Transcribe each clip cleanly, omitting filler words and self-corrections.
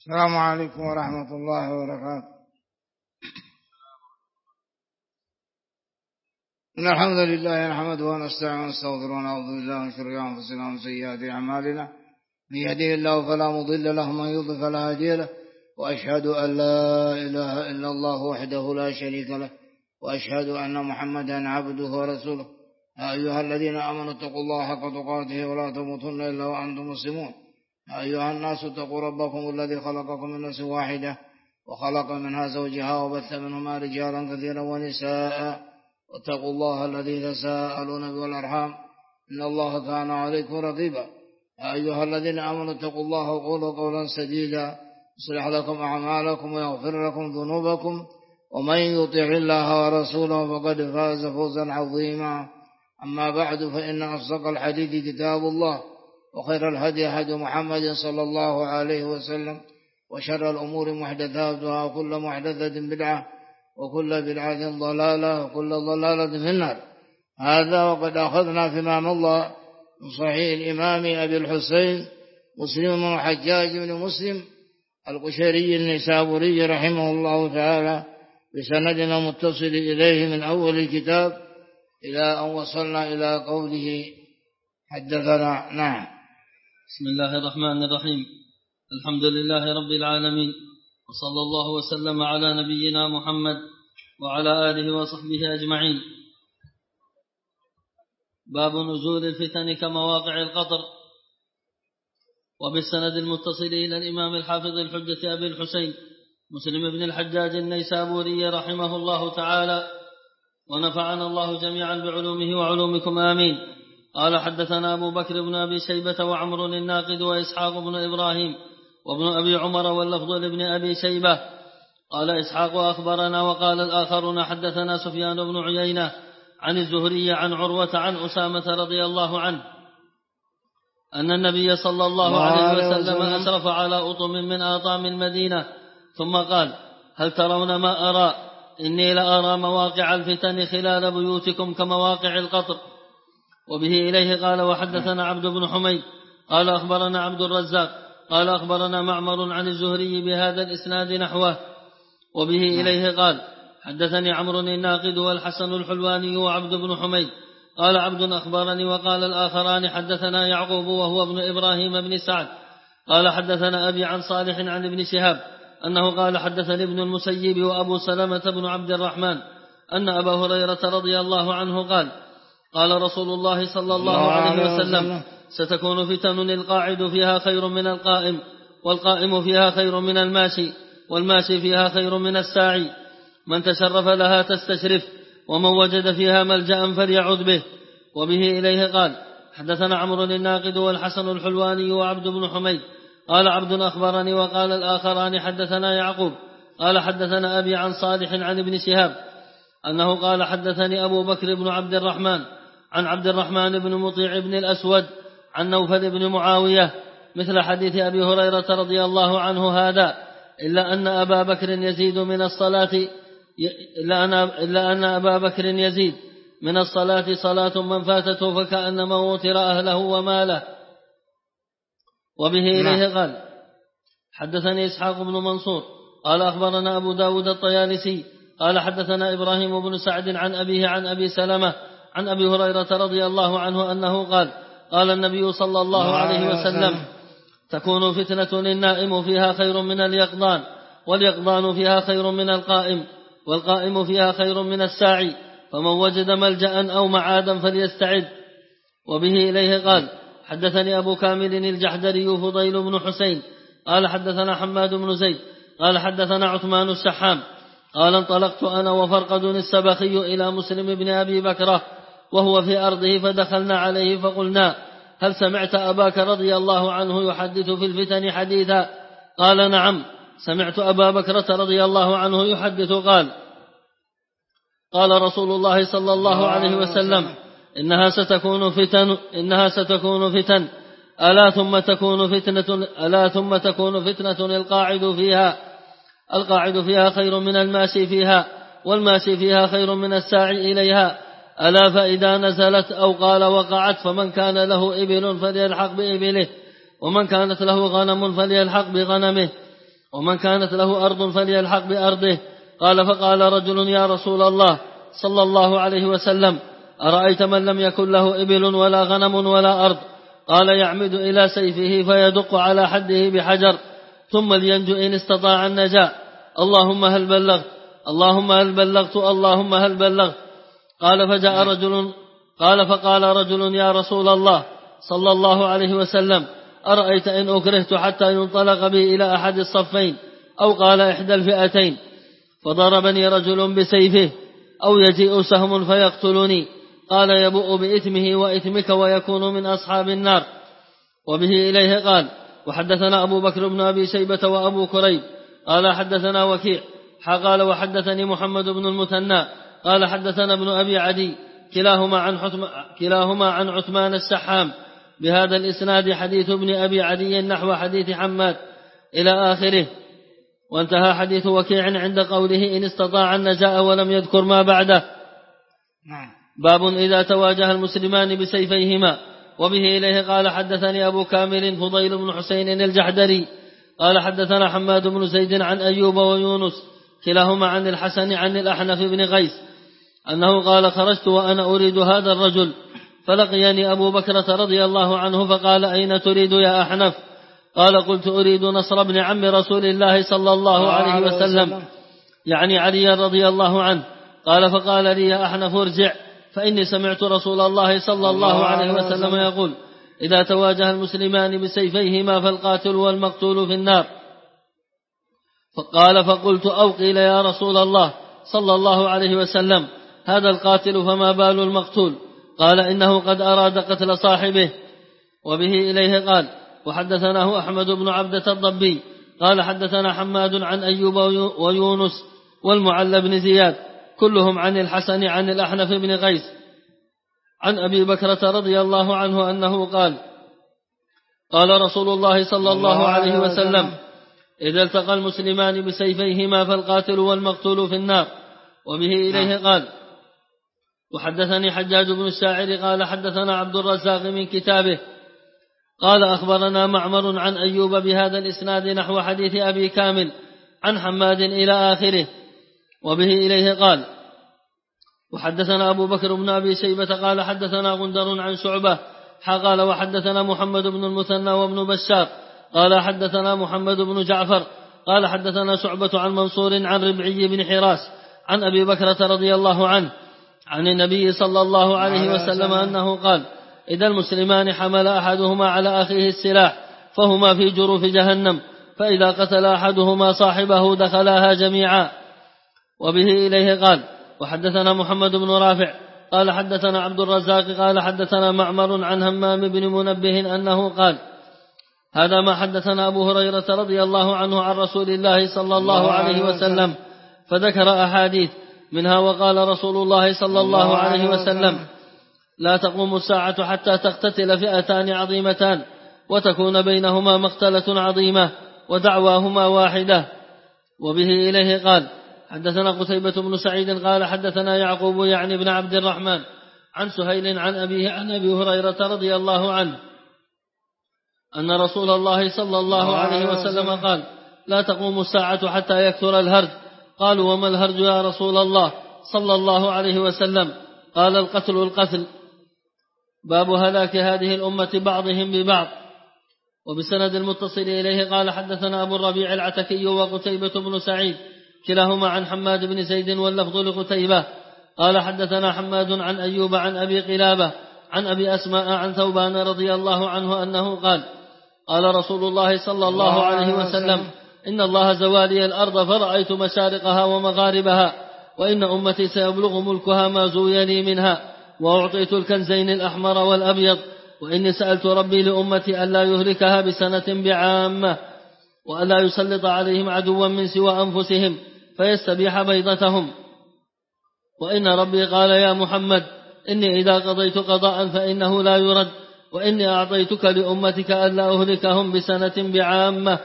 السلام عليكم ورحمة الله وبركاته. إن الحمد لله نحمده ونستعينه ونستغفره ونعوذ بالله من شرور أنفسنا ومن سيئات أعمالنا، من يهده الله فلا مضل له ومن يضلل فلا هادي له، وأشهد أن لا إله إلا الله وحده لا شريك له، وأشهد أن محمدا عبده ورسوله. يا أيها الذين آمنوا اتقوا الله حق تقاته ولا تموتن إلا وأنتم مسلمون. يا أيها الناس اتقوا ربكم الذي خلقكم من نفس واحدة وخلق منها زوجها وبث منهما رجالا كثيرا ونساء، واتقوا الله الذي تساءلون به والأرحام إن الله كان عليكم رقيبا. يا أيها الذين آمنوا اتقوا الله وقولوا قولا سديدا يصلح لكم أعمالكم ويغفر لكم ذنوبكم، ومن يطع الله ورسوله فقد فاز فوزا عظيما. أما بعد، فإن أصدق الحديث كتاب الله، وخير الهدي هدي محمد صلى الله عليه وسلم، وشر الأمور محدثاتها، وكل محدثة بدعة، وكل بدعة ضلالة، وكل ضلالة في النار. هذا وقد أخذنا فيما مضى من صحيح الإمام أبي الحسين مسلم بن الحجاج بن مسلم القشيري النيسابوري رحمه الله تعالى بسندنا متصل إليه من أول الكتاب إلى أن وصلنا إلى قوله حدثنا. نعم. بسم الله الرحمن الرحيم. الحمد لله رب العالمين، وصلى الله وسلم على نبينا محمد وعلى آله وصحبه أجمعين. باب نزول الفتن كمواقع القطر. وبالسند المتصل إلى الإمام الحافظ الحجة أبي الحسين مسلم بن الحجاج النيسابوري رحمه الله تعالى، ونفعنا الله جميعا بعلومه وعلومكم آمين. قال حدثنا أبو بكر بن أبي شيبة وعمر الناقد وإسحاق بن إبراهيم وابن أبي عمر واللفظ لابن أبي شيبة. قال إسحاق أخبرنا، وقال الآخرون حدثنا سفيان بن عيينة عن الزهري عن عروة عن أسامة رضي الله عنه أن النبي صلى الله عليه وسلم أسرف على أطم من آطام المدينة ثم قال: هل ترون ما أرى؟ إني لأرى مواقع الفتن خلال بيوتكم كمواقع القطر. وبه إليه قال: وحدثنا عبد بن حميد قال أخبرنا عبد الرزاق قال أخبرنا معمر عن الزهري بهذا الإسناد نحوه. وبه إليه قال: حدثني عمرو الناقد والحسن الحلواني وعبد بن حميد قال عبد أخبرني. وقال الآخران حدثنا يعقوب وهو ابن إبراهيم بن سعد قال حدثنا أبي عن صالح عن ابن شهاب أنه قال: حدثني ابن المسيب وأبو سلمة بن عبد الرحمن أن أبا هريرة رضي الله عنه قال: قال رسول الله صلى الله عليه وسلم: ستكون فتن القاعد فيها خير من القائم، والقائم فيها خير من الماشي، والماشي فيها خير من الساعي. من تشرف لها تستشرف، ومن وجد فيها ملجأ فليعذ به. وبه إليه قال: حدثنا عمرو الناقد والحسن الحلواني وعبد بن حميد قال عبد أخبرني. وقال الآخران حدثنا يعقوب قال حدثنا أبي عن صالح عن ابن شهاب أنه قال: حدثني أبو بكر بن عبد الرحمن عن عبد الرحمن بن مطيع بن الأسود عن نوفل بن معاوية مثل حديث أبي هريرة رضي الله عنه هذا، إلا أن أبا بكر يزيد من الصلاة من الصلاة صلاة من فاتته فكأنما وتر أهله وماله. وبه إليه قال: حدثني إسحاق بن منصور قال أخبرنا أبو داود الطيالسي قال حدثنا إبراهيم بن سعد عن أبيه عن أبي سلمة عن أبي هريرة رضي الله عنه أنه قال: قال النبي صلى الله عليه وسلم: تكون فتنة النائم فيها خير من اليقظان، واليقظان فيها خير من القائم، والقائم فيها خير من الساعي. فمن وجد ملجأ أو معادا فليستعد. وبه إليه قال: حدثني أبو كامل الجحدري فضيل بن حسين قال حدثنا حماد بن زيد قال حدثنا عثمان السحام قال: انطلقت أنا وفرقد السبخي إلى مسلم بن أبي بكرة وهو في أرضه، فدخلنا عليه فقلنا: هل سمعت أباك رضي الله عنه يحدث في الفتن حديثا؟ قال: نعم، سمعت أبا بكرة رضي الله عنه يحدث. قال رسول الله صلى الله عليه وسلم: إنها ستكون فتن ألا ثم تكون فتنة القاعد فيها خير من الماشي فيها، والماشي فيها خير من الساعي إليها. ألا فإذا نزلت أو قال وقعت فمن كان له إبل فليلحق بإبله، ومن كانت له غنم فليلحق بغنمه. ومن كانت له أرض فليلحق بأرضه. قال فقال رجل يا رسول الله صلى الله عليه وسلم أرأيت من لم يكن له إبل ولا غنم ولا أرض؟ قال يعمد إلى سيفه فيدق على حده بحجر ثم لينجو إن استطاع النجاة. اللهم هل بلغت اللهم هل بلغت اللهم هل بلغت. قال فقال رجل يا رسول الله صلى الله عليه وسلم أرأيت إن أكرهت حتى ينطلق بي إلى أحد الصفين أو قال إحدى الفئتين فضربني رجل بسيفه أو يجيء سهم فيقتلني؟ قال يبوء بإثمه وإثمك ويكون من أصحاب النار. وبه إليه قال وحدثنا أبو بكر بن أبي شيبة وأبو كريب قال حدثنا وكيع قال وحدثني محمد بن المثنى قال حدثنا ابن أبي عدي كلاهما عن عثمان السحام بهذا الإسناد حديث ابن أبي عدي نحو حديث حماد إلى آخره. وانتهى حديث وكيع عند قوله إن استطاع النجاة ولم يذكر ما بعده. باب إذا تواجه المسلمان بسيفيهما. وبه إليه قال حدثني أبو كامل فضيل بن حسين الجحدري قال حدثنا حماد بن زيد عن أيوب ويونس كلاهما عن الحسن عن الأحنف بن غيث أنه قال خرجت وأنا أريد هذا الرجل فلقيني أبو بكرة رضي الله عنه فقال أين تريد يا أحنف؟ قال قلت أريد نصر بن عم رسول الله صلى الله عليه وسلم يعني علي رضي الله عنه. قال فقال لي يا أحنف ارجع فإني سمعت رسول الله صلى الله عليه وسلم يقول إذا تواجه المسلمان بسيفيهما فالقاتل والمقتول في النار. فقال فقلت أو قيل يا رسول الله صلى الله عليه وسلم هذا القاتل فما بال المقتول؟ قال إنه قد أراد قتل صاحبه. وبه إليه قال وحدثناه أحمد بن عبدة الضبي قال حدثنا حماد عن أيوب ويونس والمعلى بن زياد كلهم عن الحسن عن الأحنف بن غيث عن أبي بكرة رضي الله عنه أنه قال قال رسول الله صلى الله عليه وسلم إذا التقى المسلمان بسيفيهما فالقاتل والمقتول في النار. وبه إليه قال وحدثني حجاج بن الشاعر قال حدثنا عبد الرزاق من كتابه قال أخبرنا معمر عن أيوب بهذا الإسناد نحو حديث أبي كامل عن حماد إلى آخره. وبه إليه قال وحدثنا أبو بكر بن أبي شيبة قال حدثنا غندر عن شعبة قال وحدثنا محمد بن المثنى وابن بشار قال حدثنا محمد بن جعفر قال حدثنا شعبة عن منصور عن ربعي بن حراس عن أبي بكرة رضي الله عنه عن النبي صلى الله عليه وسلم أنه قال إذا المسلمان حمل أحدهما على أخيه السلاح فهما في جروف جهنم فإذا قتل أحدهما صاحبه دخلاها جميعا. وبه إليه قال وحدثنا محمد بن رافع قال حدثنا عبد الرزاق قال حدثنا معمر عن همام بن منبه أنه قال هذا ما حدثنا أبو هريرة رضي الله عنه عن رسول الله صلى الله عليه وسلم فذكر أحاديث منها وقال رسول الله صلى الله عليه وسلم لا تقوم الساعة حتى تقتتل فئتان عظيمتان وتكون بينهما مقتلة عظيمة ودعواهما واحدة. وبه إليه قال حدثنا قتيبة بن سعيد قال حدثنا يعقوب يعني بن عبد الرحمن عن سهيل عن أبيه عن أبي هريرة رضي الله عنه أن رسول الله صلى الله عليه وسلم قال لا تقوم الساعة حتى يكثر الهرج. قالوا وما الهرج يا رسول الله صلى الله عليه وسلم؟ قال القتل. باب هلاك هذه الأمة بعضهم ببعض. وبسند المتصل إليه قال حدثنا أبو الربيع العتكي وقتيبة بن سعيد كلاهما عن حماد بن زيد واللفظ لقتيبة قال حدثنا حماد عن أيوب عن أبي قلابة عن أبي أسماء عن ثوبان رضي الله عنه أنه قال قال رسول الله صلى الله عليه وسلم إن الله زوالي الأرض فرأيت مشارقها ومغاربها وإن أمتي سيبلغ ملكها ما زوي لي منها وأعطيت الكنزين الأحمر والأبيض وإني سألت ربي لأمتي ألا يهلكها بسنة بعامة وألا يسلط عليهم عدوا من سوى أنفسهم فيستبيح بيضتهم. وإن ربي قال يا محمد إني إذا قضيت قضاء فإنه لا يرد وإني أعطيتك لأمتك ألا أهلكهم بسنة بعامة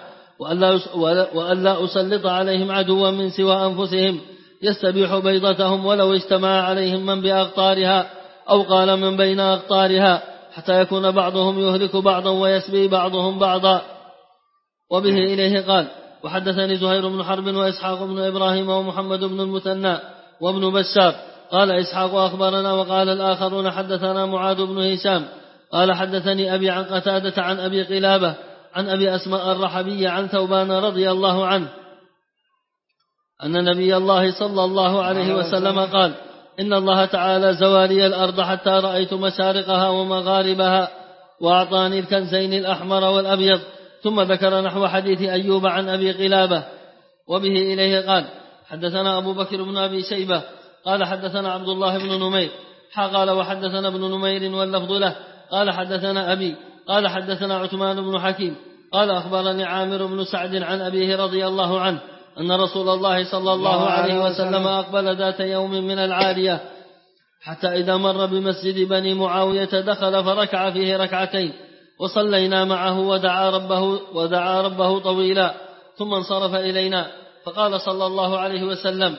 وألا أسلط عليهم عدوا من سوى أنفسهم يستبيح بيضتهم ولو اجتمع عليهم من بأقطارها أو قال من بين أقطارها حتى يكون بعضهم يهلك بعضا ويسبي بعضهم بعضا. وبه إليه قال وحدثني زهير بن حرب وإسحاق بن إبراهيم ومحمد بن المثنى وابن بشار قال إسحاق أخبرنا وقال الآخرون حدثنا معاذ بن هشام قال حدثني أبي عن قتادة عن أبي قلابة عن أبي أسماء الرحبية عن ثوبان رضي الله عنه أن نبي الله صلى الله عليه وسلم قال إن الله تعالى زوالي الأرض حتى رأيت مشارقها ومغاربها وأعطاني الكنزين الأحمر والأبيض. ثم ذكر نحو حديث أيوب عن أبي قلابة وبه إليه قال حدثنا أبو بكر بن أبي شيبة قال حدثنا عبد الله بن نمير قال وحدثنا ابن نمير واللفظ له قال حدثنا أبي قال حدثنا عثمان بن حكيم قال أخبرني عامر بن سعد عن أبيه رضي الله عنه أن رسول الله صلى الله عليه وسلم أقبل ذات يوم من العالية حتى إذا مر بمسجد بني معاوية دخل فركع فيه ركعتين وصلينا معه ودعا ربه طويلا ثم انصرف إلينا فقال صلى الله عليه وسلم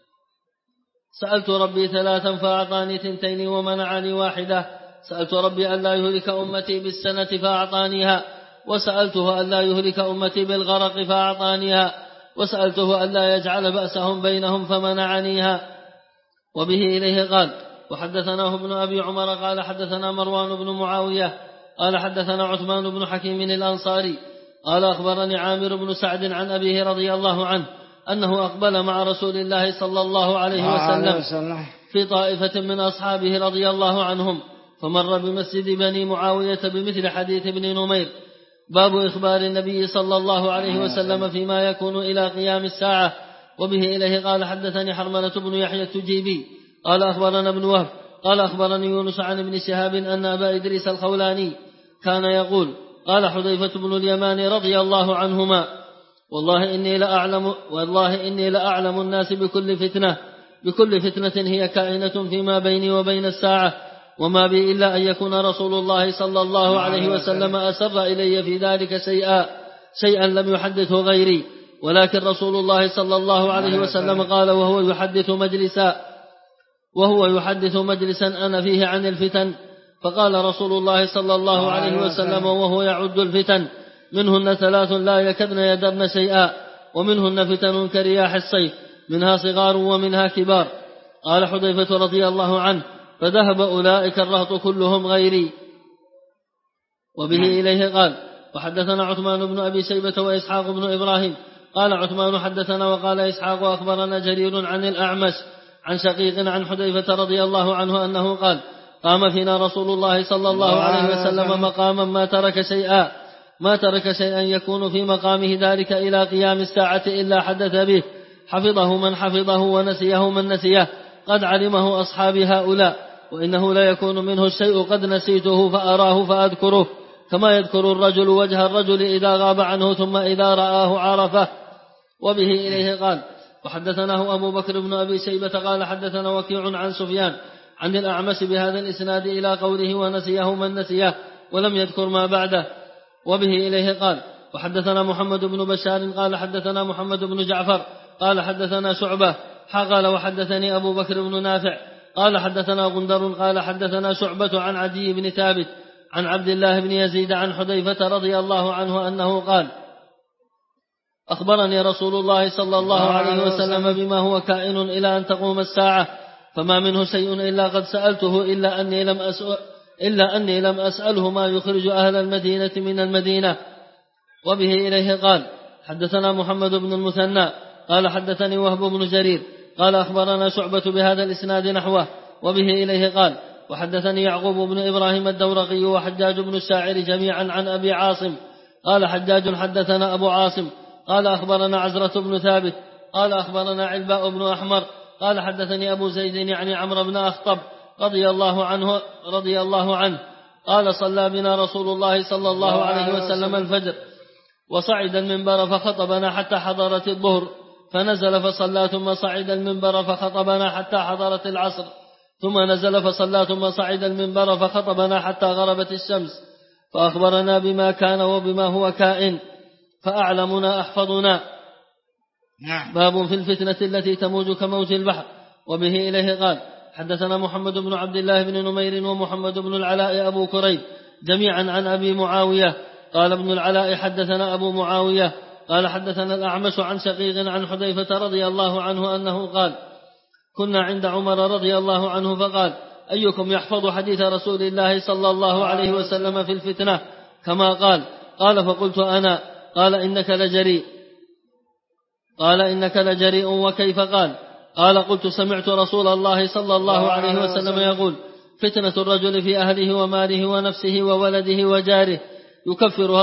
سألت ربي 3 فأعطاني 2 ومنعني 1. سألت ربي أن لا يهلك أمتي بالسنة فأعطانيها وسألته أن لا يهلك أمتي بالغرق فأعطانيها وسألته أن لا يجعل بأسهم بينهم فمنعنيها. وبه إليه قال وحدثناه ابن أبي عمر قال حدثنا مروان بن معاوية قال حدثنا عثمان بن حكيم الأنصاري قال أخبرني عامر بن سعد عن أبيه رضي الله عنه أنه أقبل مع رسول الله صلى الله عليه وسلم في طائفة من أصحابه رضي الله عنهم فمر بمسجد بني معاوية بمثل حديث ابن نمير. باب إخبار النبي صلى الله عليه وسلم فيما يكون إلى قيام الساعة. وبه إليه قال حدثني حرملة بن يحيى التجيبي قال أخبرنا ابن وهب قال أخبرني يونس عن ابن شهاب أن أبا إدريس الخولاني كان يقول قال حذيفة بن اليمان رضي الله عنهما والله إني لأعلم الناس بكل فتنة هي كائنة فيما بيني وبين الساعة وما بي إلا أن يكون رسول الله صلى الله عليه وسلم أسر إلي في ذلك شيئا لم يحدثه غيري ولكن رسول الله صلى الله عليه وسلم قال وهو يحدث مجلسا أنا فيه عن الفتن. فقال رسول الله صلى الله عليه وسلم وهو يعد الفتن منهن 3 لا يكدن يدرن شيئا ومنهن فتن كرياح الصيف منها صغار ومنها كبار. قال حذيفة رضي الله عنه فذهب أولئك الرهط كلهم غيري. وبه إليه قال وحدثنا عثمان بن أبي شيبة وإسحاق بن إبراهيم قال عثمان حدثنا وقال إسحاق أخبرنا جرير عن الأعمش عن شقيق عن حذيفة رضي الله عنه أنه قال قام فينا رسول الله صلى الله عليه وسلم مقاما ما ترك شيئا يكون في مقامه ذلك إلى قيام الساعة إلا حدث به حفظه من حفظه ونسيه من نسيه قد علمه أصحاب هؤلاء وإنه لا يكون منه الشيء قد نسيته فأراه فأذكره كما يذكر الرجل وجه الرجل إذا غاب عنه ثم إذا رآه عرفه. وبه إليه قال وحدثناه أبو بكر بن أبي شيبة قال حدثنا وكيع عن سفيان عن الأعمش بهذا الإسناد إلى قوله ونسيه من نسيه ولم يذكر ما بعده. وبه إليه قال وحدثنا محمد بن بشار قال حدثنا محمد بن جعفر قال حدثنا شعبة قال وحدثني أبو بكر بن نافع قال حدثنا غندر قال حدثنا شعبة عن عدي بن ثابت عن عبد الله بن يزيد عن حذيفة رضي الله عنه أنه قال أخبرني رسول الله صلى الله عليه وسلم بما هو كائن إلى أن تقوم الساعة فما منه شيء إلا قد سألته إلا أني لم أسأله ما يخرج أهل المدينة من المدينة. وبه إليه قال حدثنا محمد بن المثنى قال حدثني وهب بن جرير قال أخبرنا شعبة بهذا الإسناد نحوه. وبه إليه قال وحدثني يعقوب بن إبراهيم الدورقي وحجاج بن الشاعر جميعا عن أبي عاصم قال حجاج حدثنا أبو عاصم قال أخبرنا عزرة بن ثابت قال أخبرنا علباء بن أحمر قال حدثني أبو زيد يعني عمرو بن أخطب رضي الله عنه قال صلى بنا رسول الله صلى الله عليه وسلم الفجر وصعد المنبر فخطبنا حتى حضرت الظهر فنزل فصلى ثم صعد المنبر فخطبنا حتى حضرت العصر ثم نزل فصلى ثم صعد المنبر فخطبنا حتى غربت الشمس فأخبرنا بما كان وبما هو كائن فأعلمنا أحفظنا. باب في الفتنة التي تموج كموج البحر. وبه إليه قال حدثنا محمد بن عبد الله بن نمير ومحمد بن العلاء أبو كريب جميعا عن أبي معاوية قال ابن العلاء حدثنا أبو معاوية قال حدثنا الأعمش عن شقيق عن حذيفة رضي الله عنه أنه قال كنا عند عمر رضي الله عنه فقال أيكم يحفظ حديث رسول الله صلى الله عليه وسلم في الفتنة كما قال فقلت أنا. قال إنك لجريء وكيف قال قلت سمعت رسول الله صلى الله عليه وسلم يقول فتنة الرجل في أهله وماله ونفسه وولده وجاره يكفرها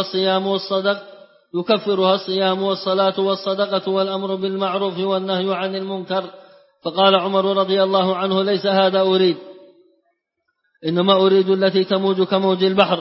الصيام والصلاة والصدقة والأمر بالمعروف والنهي عن المنكر. فقال عمر رضي الله عنه ليس هذا أريد، إنما أريد التي تموج كموج البحر.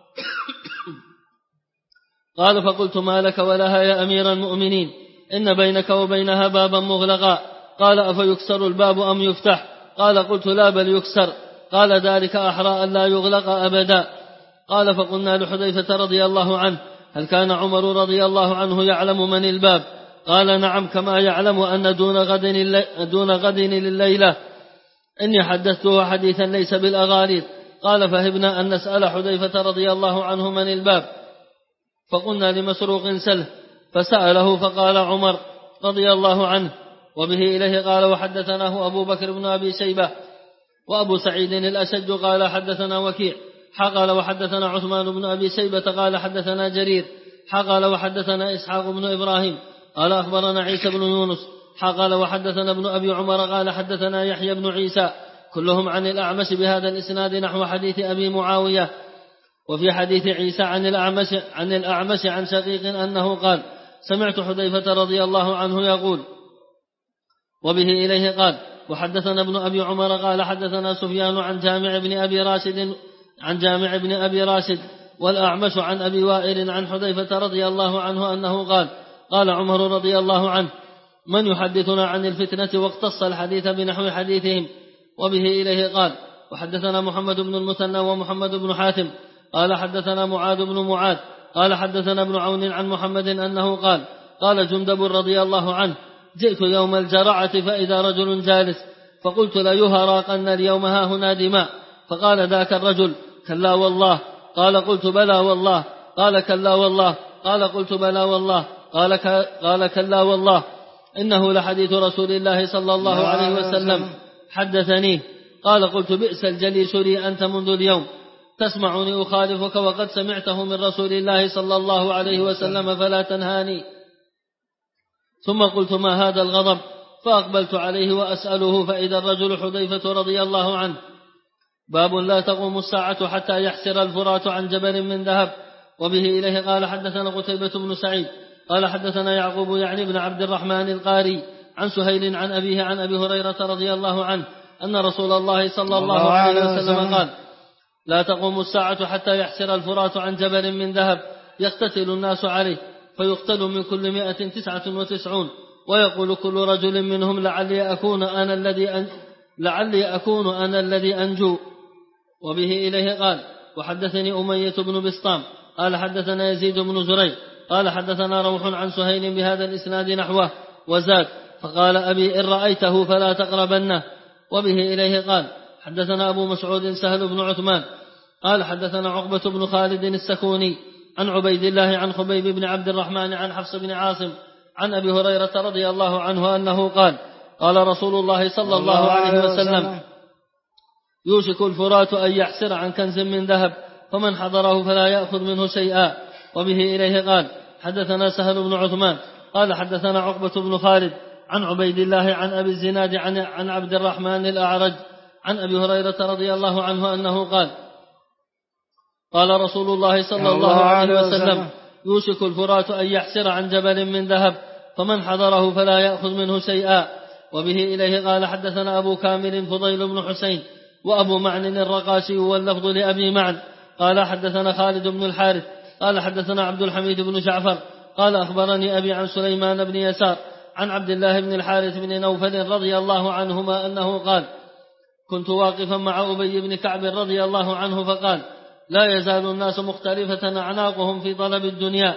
قال فقلت ما لك ولها يا أمير المؤمنين؟ إن بينك وبينها بابا مغلقا. قال أفيكسر الباب أم يفتح؟ قال قلت لا بل يكسر. قال ذلك أحرى أن لا يغلق أبدا. قال فقلنا لحذيفة رضي الله عنه هل كان عمر رضي الله عنه يعلم من الباب؟ قال نعم كما يعلم أن دون غد لليلة. إني حدثته حديثا ليس بالأغاليط. قال فهبنا أن نسأل حذيفة رضي الله عنه من الباب، فقلنا لمسروق سله، فسأله فقال عمر رضي الله عنه. وبه إليه قال وحدثناه أبو بكر بن أبي شيبة وأبو سعيد الأشج قال حدثنا وكيع قال وحدثنا عثمان بن أبي شيبة قال حدثنا جرير قال وحدثنا إسحاق بن إبراهيم قال أخبرنا عيسى بن يونس قال وحدثنا ابن أبي عمر قال حدثنا يحيى بن عيسى كلهم عن الأعمش بهذا الإسناد نحو حديث أبي معاوية. وفي حديث عيسى عن الأعمش عن شقيق أنه قال سمعت حذيفة رضي الله عنه يقول. وبه إليه قال وحدثنا ابن أبي عمر قال حدثنا سفيان عن جامع بن أبي راشد والأعمش عن أبي وائل عن حذيفة رضي الله عنه أنه قال عمر رضي الله عنه من يحدثنا عن الفتنة واقتص الحديث بنحو حديثهم. وبه إليه قال وحدثنا محمد بن المثنى ومحمد بن حاتم قال حدثنا معاذ بن معاذ قال حدثنا ابن عون عن محمد أنه قال جندب رضي الله عنه جئت يوم الجرعة فإذا رجل جالس فقلت لا يهراقن اليوم هاهنا دماء. فقال ذاك الرجل كلا والله. قال قلت بلى والله. قال كلا والله. قال قلت بلى والله. قال كلا والله إنه لحديث رسول الله صلى الله عليه وسلم حدثني. قال قلت بئس الجليس لي أنت منذ اليوم تسمعني أخالفك وقد سمعته من رسول الله صلى الله عليه وسلم فلا تنهاني. ثم قلت ما هذا الغضب؟ فأقبلت عليه وأسأله فإذا الرجل حذيفة رضي الله عنه. باب لا تقوم الساعة حتى يحسر الفرات عن جبل من ذهب. وبه إليه قال حدثنا قتيبة بن سعيد قال حدثنا يعقوب يعني بن عبد الرحمن القاري عن سهيل عن أبيه عن أبي هريرة رضي الله عنه أن رسول الله صلى الله عليه وسلم قال لا تقوم الساعة حتى يحسر الفرات عن جبل من ذهب يقتتل الناس عليه فيقتل من كل 199 ويقول كل رجل منهم لعلي أكون أنا الذي أنجو. وبه إليه قال وحدثني أمية بن بسطام قال حدثنا يزيد بن زريع قال حدثنا روح عن سهيل بهذا الإسناد نحوه وزاد فقال أبي إن رأيته فلا تقربنه. وبه إليه قال حدثنا أبو مسعود سهل بن عثمان قال حدثنا عقبة بن خالد السكوني عن عبيد الله عن خبيب بن عبد الرحمن عن حفص بن عاصم عن أبي هريرة رضي الله عنه أنه قال رسول الله صلى الله عليه وسلم يوشك الفرات أن يحسر عن كنز من ذهب فمن حضره فلا يأخذ منه شيئا. وبه إليه قال حدثنا سهل بن عثمان قال حدثنا عقبة بن خالد عن عبيد الله عن أبي الزناد عن عبد الرحمن الأعرج عن أبي هريرة رضي الله عنه أنه قال رسول الله صلى الله عليه وسلم يوشك الفرات أن يحسر عن جبل من ذهب فمن حضره فلا يأخذ منه شيئا. وبه إليه قال حدثنا أبو كامل فضيل بن حسين وأبو معن الرقاشي واللفظ لأبي معن قال حدثنا خالد بن الحارث قال حدثنا عبد الحميد بن جعفر قال أخبرني أبي عن سليمان بن يسار عن عبد الله بن الحارث بن نوفل رضي الله عنهما أنه كنت واقفا مع أبي بن كعب رضي الله عنه فقال لا يزال الناس مختلفة أعناقهم في طلب الدنيا.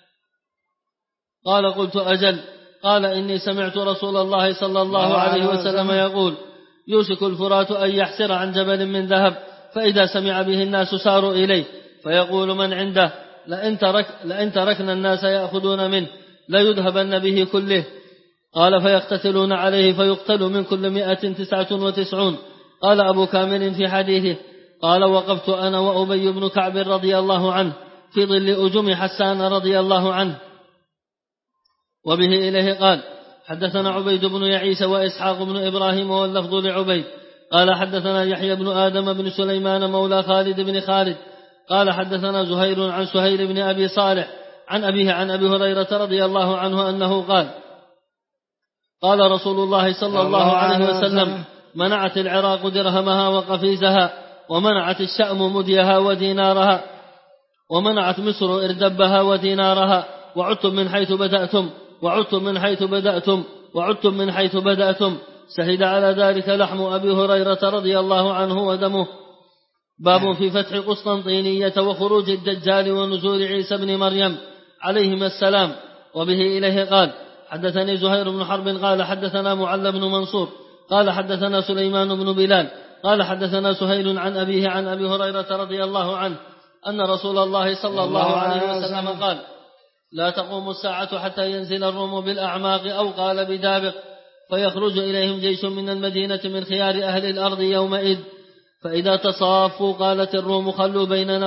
قال قلت أجل. قال إني سمعت رسول الله صلى الله عليه وسلم يقول يوشك الفرات أن يحسر عن جبل من ذهب فإذا سمع به الناس ساروا إليه فيقول من عنده لئن تركنا الناس يأخذون منه ليذهبن به كله. قال فيقتتلون عليه فيقتل من كل 199. قال أبو كامل في حديثه قال وقفت أنا وأبي بن كعب رضي الله عنه في ظل أجم حسان رضي الله عنه. وبه إليه قال حدثنا عبيد بن يعيس وإسحاق بن إبراهيم واللفظ لعبيد قال حدثنا يحيى بن آدم بن سليمان مولى خالد بن خالد قال حدثنا زهير عن سهيل بن أبي صالح عن أبيه عن أبي هريرة رضي الله عنه أنه قال قال رسول الله صلى الله عليه وسلم منعت العراق درهمها وقفيزها ومنعت الشأم مديها ودينارها ومنعت مصر إردبها ودينارها وعدتم من حيث بدأتم وعدتم من حيث بدأتم وعدتم من حيث بدأتم. شهد على ذلك لحم أبي هريرة رضي الله عنه ودمه. باب في فتح قسطنطينية وخروج الدجال ونزول عيسى بن مريم عليهما السلام. وبه إليه قال حدثني زهير بن حرب قال حدثنا معل بن منصور قال حدثنا سليمان بن بلال قال حدثنا سهيل عن أبيه عن أبي هريرة رضي الله عنه أن رسول الله صلى الله عليه وسلم قال لا تقوم الساعة حتى ينزل الروم بالأعماق أو قال بدابق فيخرج إليهم جيش من المدينة من خيار أهل الأرض يومئذ فإذا تصافوا قالت الروم خلوا بيننا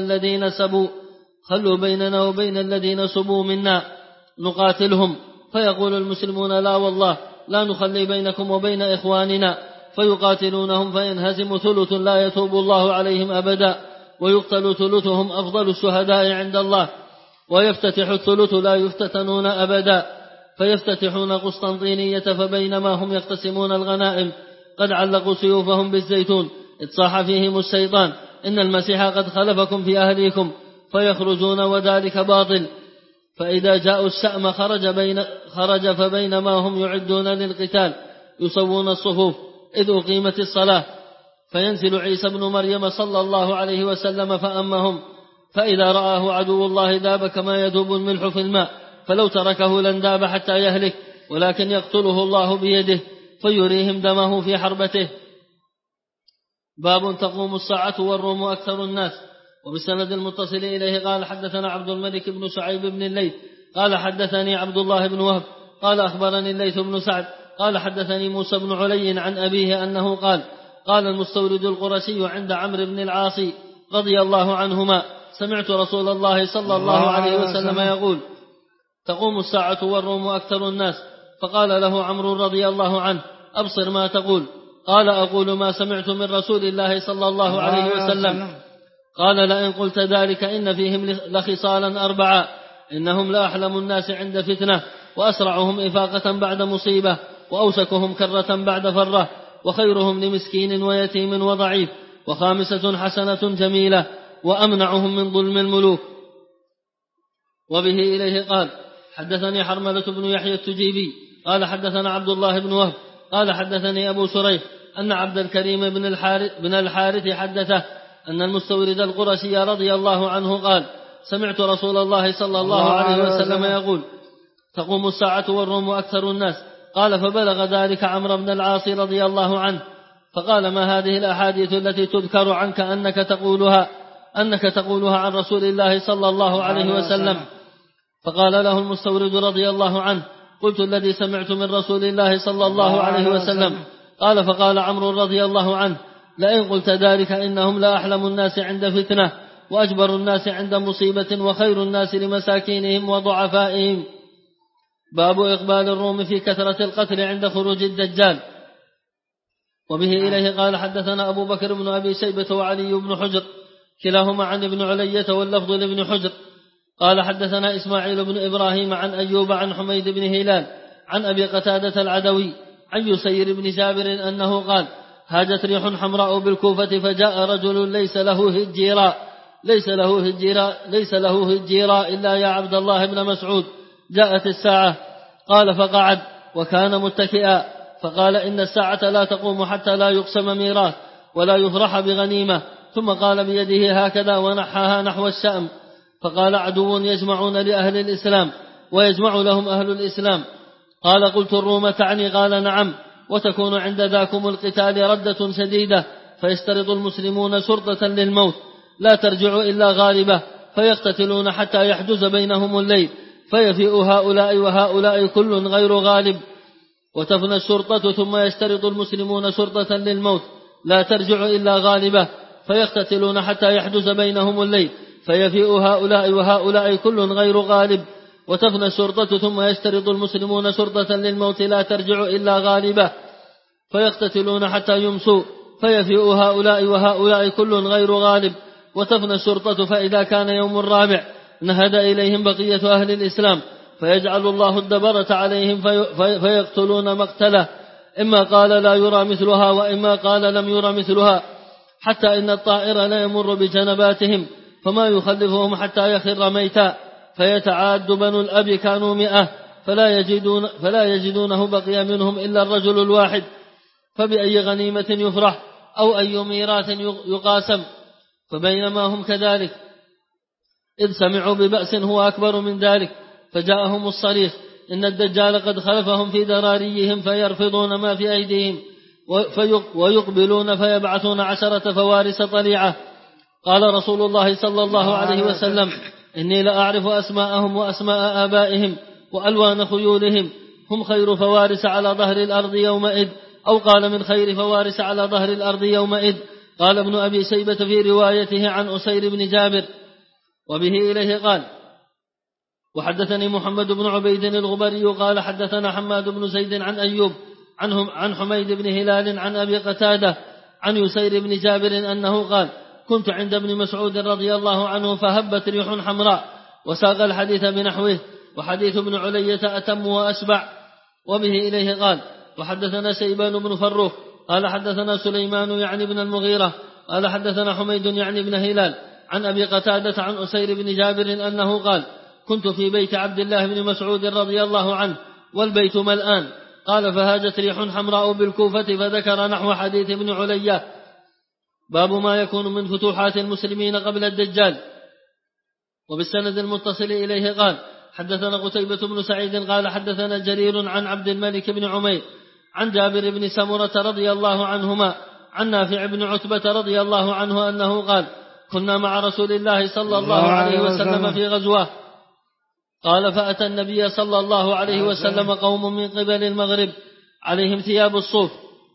وبين الذين سبوا منا نقاتلهم. فيقول المسلمون لا والله لا نخلي بينكم وبين إخواننا فيقاتلونهم فينهزم ثلث لا يتوب الله عليهم أبدا ويقتل ثلثهم أفضل الشهداء عند الله ويفتتح الثلث لا يفتتنون أبدا فيفتتحون قسطنطينية فبينما هم يقتسمون الغنائم قد علقوا سيوفهم بالزيتون إذ صاح فيهم الشيطان إن المسيح قد خلفكم في أهليكم فيخرجون وذلك باطل. فإذا جاءوا الشأم خرج فبينما هم يعدون للقتال يسوون الصفوف إذ أقيمت الصلاة فينزل عيسى بن مريم صلى الله عليه وسلم فأمهم فإذا رآه عدو الله ذاب كما يذوب الملح في الماء فلو تركه لن ذاب حتى يهلك ولكن يقتله الله بيده فيريهم دمه في حربته. باب تقوم الساعة والروم أكثر الناس. وبالسند المتصل إليه قال حدثنا عبد الملك بن شعيب بن الليث قال حدثني عبد الله بن وهب قال أخبرني الليث بن سعد قال حدثني موسى بن علي عن أبيه أنه قال المستورد القرشي عند عمرو بن العاص رضي الله عنهما سمعت رسول الله صلى الله عليه وسلم يقول تقوم الساعة والروم أكثر الناس. فقال له عمرو رضي الله عنه أبصر ما تقول. قال أقول ما سمعت من رسول الله صلى الله عليه وسلم. قال لئن قلت ذلك إن فيهم لخصالا 4 إنهم لأحلم الناس عند فتنة وأسرعهم إفاقة بعد مصيبة وأوسكهم كرة بعد فرة وخيرهم لمسكين ويتيم وضعيف وخامسة حسنة جميلة وأمنعهم من ظلم الملوك. وبه إليه قال حدثني حرملة بن يحيى التجيبي قال حدثنا عبد الله بن وهب قال حدثني أبو سريح أن عبد الكريم بن الحارث حدثه أن المستورد القرشي رضي الله عنه قال سمعت رسول الله صلى الله عليه وسلم يقول تقوم الساعة والروم أكثر الناس. قال فبلغ ذلك عمرو بن العاص رضي الله عنه فقال ما هذه الأحاديث التي تذكر عنك أنك تقولها عن رسول الله صلى الله عليه وسلم. فقال له المستورد رضي الله عنه قلت الذي سمعت من رسول الله صلى الله عليه وسلم. قال فقال عمرو رضي الله عنه لئن قلت ذلك إنهم لا أحلم الناس عند فتنة وأجبر الناس عند مصيبة وخير الناس لمساكينهم وضعفائهم. باب إقبال الروم في كثرة القتل عند خروج الدجال. وبه إليه قال حدثنا أبو بكر بن أبي شيبة وعلي بن حجر كلاهما عن ابن علية واللفظ لابن حجر قال حدثنا إسماعيل بن إبراهيم عن أيوب عن حميد بن هلال عن أبي قتادة العدوي عن يسير بن جابر أنه قال هاجت ريح حمراء بالكوفة فجاء رجل ليس له هجيراء إلا يا عبد الله بن مسعود جاءت الساعة. قال فقعد وكان متكئا فقال إن الساعة لا تقوم حتى لا يقسم ميراث ولا يفرح بغنيمة. ثم قال بيده هكذا ونحاها نحو الشأم فقال عدو يجمعون لأهل الإسلام ويجمع لهم أهل الإسلام. قال قلت الروم تعني؟ قال نعم وتكون عند ذاكم القتال ردة شديدة فيشترط المسلمون شرطة للموت لا ترجع إلا غالبة فيقتتلون حتى يحجز بينهم الليل فيفيء هؤلاء وهؤلاء كل غير غالب، وتفنى الشرطة ثم يشترط المسلمون شرطة للموت لا ترجع إلا غالبة، فيقتتلون حتى يحدث بينهم الليل، فيفيء هؤلاء وهؤلاء كل غير غالب، وتفنى الشرطة ثم يشترط المسلمون شرطة للموت لا ترجع إلا غالبة، فيقتتلون حتى يمسوا، فيفيء هؤلاء وهؤلاء كل غير غالب، وتفنى الشرطة، فإذا كان يوم الرابع نهد إليهم بقية أهل الإسلام، فيجعل الله الدبرة عليهم فيقتلون مقتله، إما قال لا يرى مثلها وإما قال لم يرى مثلها، حتى إن الطائر لا يمر بجنباتهم فما يخلفهم حتى يخر ميتا، فيتعاد بنو الأب كانوا 100 فلا يجدونه بقي منهم إلا الرجل الواحد، فبأي غنيمة يفرح أو أي ميراث يقاسم. فبينما هم كذلك إذ سمعوا ببأس هو أكبر من ذلك، فجاءهم الصريخ إن الدجال قد خلفهم في ذراريهم، فيرفضون ما في أيديهم ويقبلون فيبعثون 10 فوارس طليعة. قال رسول الله صلى الله عليه وسلم إني لأعرف أسماءهم وأسماء آبائهم وألوان خيولهم، هم خير فوارس على ظهر الأرض يومئذ، أو قال من خير فوارس على ظهر الأرض يومئذ. قال ابن أبي شيبة في روايته عن أسير بن جابر. وبه إليه قال وحدثني محمد بن عبيد الغبري قال حدثنا حماد بن زيد عن أيوب عن حميد بن هلال عن أبي قتادة عن يسير بن جابر أنه قال كنت عند ابن مسعود رضي الله عنه فهبت ريح حمراء، وساق الحديث بنحوه، وحديث ابن علية أتم وأشبع. وبه إليه قال وحدثنا شيبان بن فروخ قال حدثنا سليمان يعني بن المغيرة قال حدثنا حميد يعني بن هلال عن أبي قتادة عن أسير بن جابر أنه قال كنت في بيت عبد الله بن مسعود رضي الله عنه والبيت ملآن. قال فهاجت ريح حمراء بالكوفة، فذكر نحو حديث ابن علية. باب ما يكون من فتوحات المسلمين قبل الدجال. وبالسند المتصل إليه قال حدثنا قتيبة بن سعيد قال حدثنا جرير عن عبد الملك بن عمير عن جابر بن سمرة رضي الله عنهما عن نافع بن عتبة رضي الله عنه أنه قال كنا مع رسول الله صلى الله عليه وسلم في غزوة. قال فأتى النبي صلى الله عليه وسلم قوم من قبل المغرب عليهم ثياب الصوف،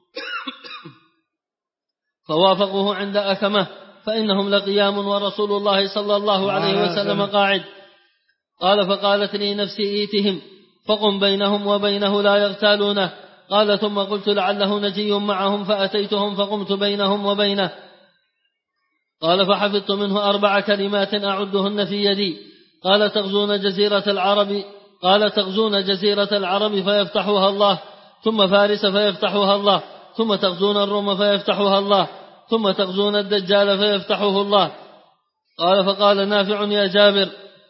فوافقوه عند أكمة فإنهم لقيام ورسول الله صلى الله عليه وسلم قاعد. قال فقالت لي نفسي إيتهم فقم بينهم وبينه لا يغتالونه. قال ثم قلت لعله نجي معهم فأتيتهم فقمت بينهم وبينه. قال فحفظت منه 4 كلمات أعدهن في يدي. قال تغزون جزيرة العرب فيفتحها الله، ثم فارس فيفتحها الله، ثم تغزون الروم فيفتحها الله، ثم تغزون الدجال فيفتحه الله. قال فقال نافع يا جابر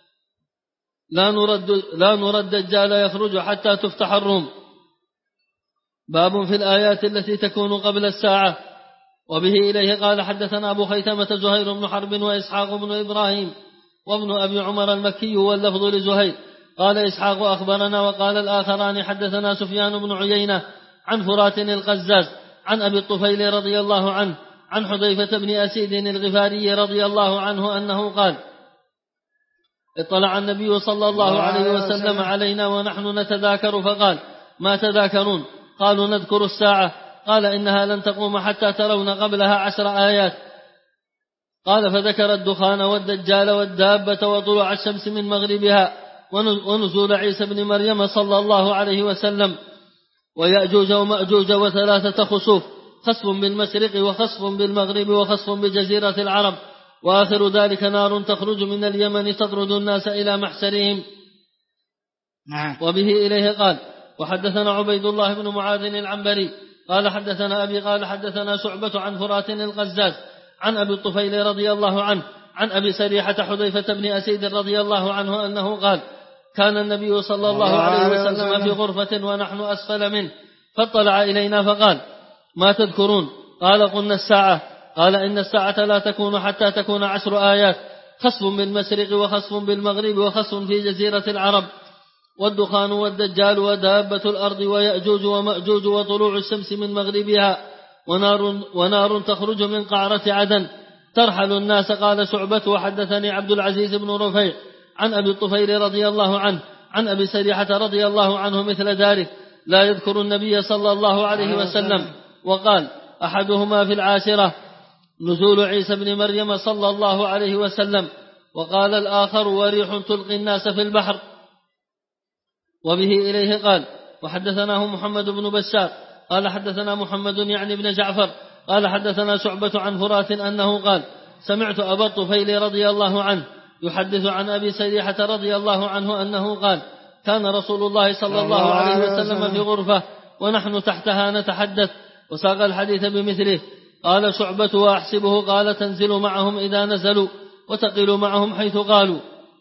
لا نرى الدجال يخرج حتى تفتح الروم. باب في الآيات التي تكون قبل الساعة. وبه إليه قال حدثنا أبو خيثمة زهير بن حرب وإسحاق بن إبراهيم وابن أبي عمر المكي واللفظ لزهير. قال إسحاق أخبرنا، وقال الآخران حدثنا سفيان بن عيينة عن فرات القزاز عن أبي الطفيل رضي الله عنه عن حذيفة بن أسيد الغفاري رضي الله عنه أنه قال اطلع النبي صلى الله عليه وسلم علينا ونحن نتذاكر، فقال ما تذاكرون؟ قالوا نذكر الساعة. قال إنها لن تقوم حتى ترون قبلها 10 آيات. قال فذكر الدخان والدجال والدابة وطلوع الشمس من مغربها ونزول عيسى بن مريم صلى الله عليه وسلم ويأجوج ومأجوج و3 خسوف، خسف بالمشرق وخسف بالمغرب وخسف بجزيرة العرب، وآخر ذلك نار تخرج من اليمن تطرد الناس إلى محشرهم. وبه إليه قال وحدثنا عبيد الله بن معاذ العنبري قال حدثنا أبي قال حدثنا شعبة عن فرات القزاز عن أبي الطفيل رضي الله عنه عن أبي سريحة حذيفة بن أسيد رضي الله عنه أنه قال كان النبي صلى الله عليه وسلم في غرفة ونحن أسفل منه، فاطلع إلينا فقال ما تذكرون؟ قال قلنا الساعة. قال إن الساعة لا تكون حتى تكون 10 آيات، خسف بالمشرق وخسف بالمغرب وخسف في جزيرة العرب، والدخان والدجال ودابة الأرض ويأجوج ومأجوج وطلوع الشمس من مغربها ونار تخرج من قعرة عدن ترحل الناس. قال شعبة وحدثني عبد العزيز بن رفيع عن أبي الطفيل رضي الله عنه عن أبي سريحة رضي الله عنه مثل ذلك لا يذكر النبي صلى الله عليه وسلم. وقال أحدهما في العاشرة نزول عيسى بن مريم صلى الله عليه وسلم، وقال الآخر وريح تلقي الناس في البحر. وبه إليه قال وحدثناه محمد بن بشار قال حدثنا محمد يعني بن جعفر قال حدثنا شعبة عن فرات أنه قال سمعت أبا الطفيل رضي الله عنه يحدث عن أبي سريحة رضي الله عنه أنه قال كان رسول الله صلى الله عليه وسلم في غرفة ونحن تحتها نتحدث، وساق الحديث بمثله. قال شعبة وأحسبه قال تنزل معهم إذا نزلوا وتقل معهم حيث قالوا.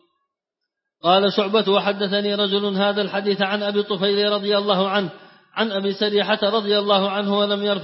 قال شعبة وحدثني رجل هذا الحديث عن أبي الطفيل رضي الله عنه عن أبي سريحة رضي الله عنه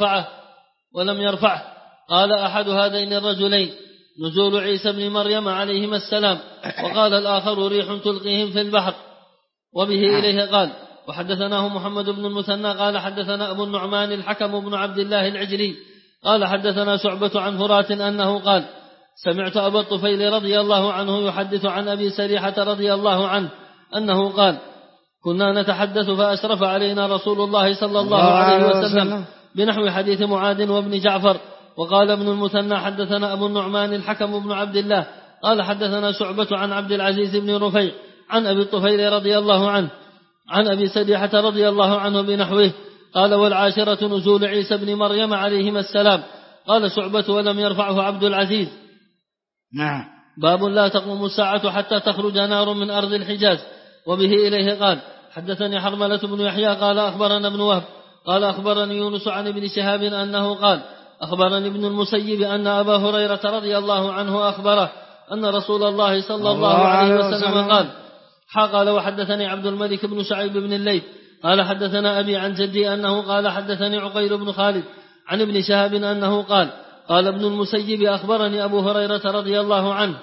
ولم يرفعه. قال أحد هذين الرجلين نزول عيسى بن مريم عليهما السلام، وقال الآخر ريح تلقيهم في البحر. وبه إليه قال وحدثناه محمد بن المثنى قال حدثنا أبو النعمان الحكم بن عبد الله العجلي قال حدثنا شعبة عن فرات أنه قال سمعت أبا الطفيل رضي الله عنه يحدث عن أبي سريحة رضي الله عنه أنه قال كنا نتحدث فأشرف علينا رسول الله صلى الله عليه وسلم بنحو حديث معاذ وابن جعفر. وقال ابن المثنى حدثنا أبو النعمان الحكم بن عبد الله قال حدثنا شعبة عن عبد العزيز بن رفيع عن أبي الطفيل رضي الله عنه عن أبي سريحة رضي الله عنه بنحوه. قال والعاشرة نزول عيسى بن مريم عليهما السلام. قال شعبة ولم يرفعه عبد العزيز. نعم. باب لا تقوم الساعة حتى تخرج نار من أرض الحجاز. وبه إليه قال حدثني حرملة بن يحيى قال أخبرنا ابن وهب قال أخبرني يونس عن ابن شهاب أنه قال أخبرني ابن المسيب أن أبا هريرة رضي الله عنه أخبره أن رسول الله صلى الله عليه وسلم قال وحدثني عبد الملك بن شعيب بن الليث قال حدثنا أبي عن جدي أنه قال حدثني عقيل بن خالد عن ابن شهاب أنه قال ابن المسيب أخبرني أبو هريرة رضي الله عنه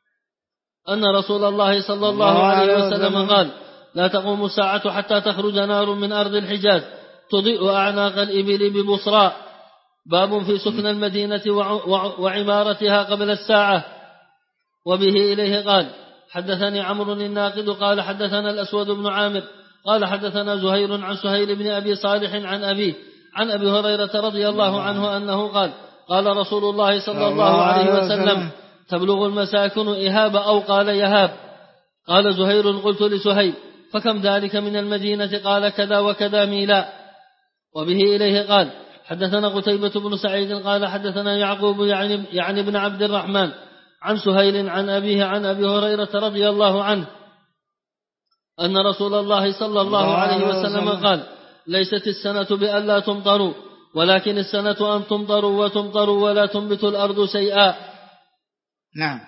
أن رسول الله صلى الله عليه وسلم قال لا تقوم الساعة حتى تخرج نار من أرض الحجاز تضيء أعناق الإبل ببصراء. باب في سكن المدينة وعمارتها قبل الساعة. وبه إليه قال حدثني عمرو الناقد قال حدثنا الأسود بن عامر قال حدثنا زهير عن سهيل بن أبي صالح عن أبيه عن أبي هريرة رضي الله عنه أنه قال رسول الله صلى الله عليه وسلم تبلغ المساكن إهاب أو قال يهاب. قال زهير قلت لسهيل فكم ذلك من المدينة؟ قال كذا وكذا ميلا. وبه إليه قال حدثنا قتيبة بن سعيد قال حدثنا يعقوب يعني ابن عبد الرحمن عن سهيل عن أبيه عن أبي هريرة رضي الله عنه أن رسول الله صلى الله عليه وسلم قال ليست السنة بألا تمطروا ولكن السنة أن تمطروا وتمطروا ولا تنبت الأرض شيئا. نعم.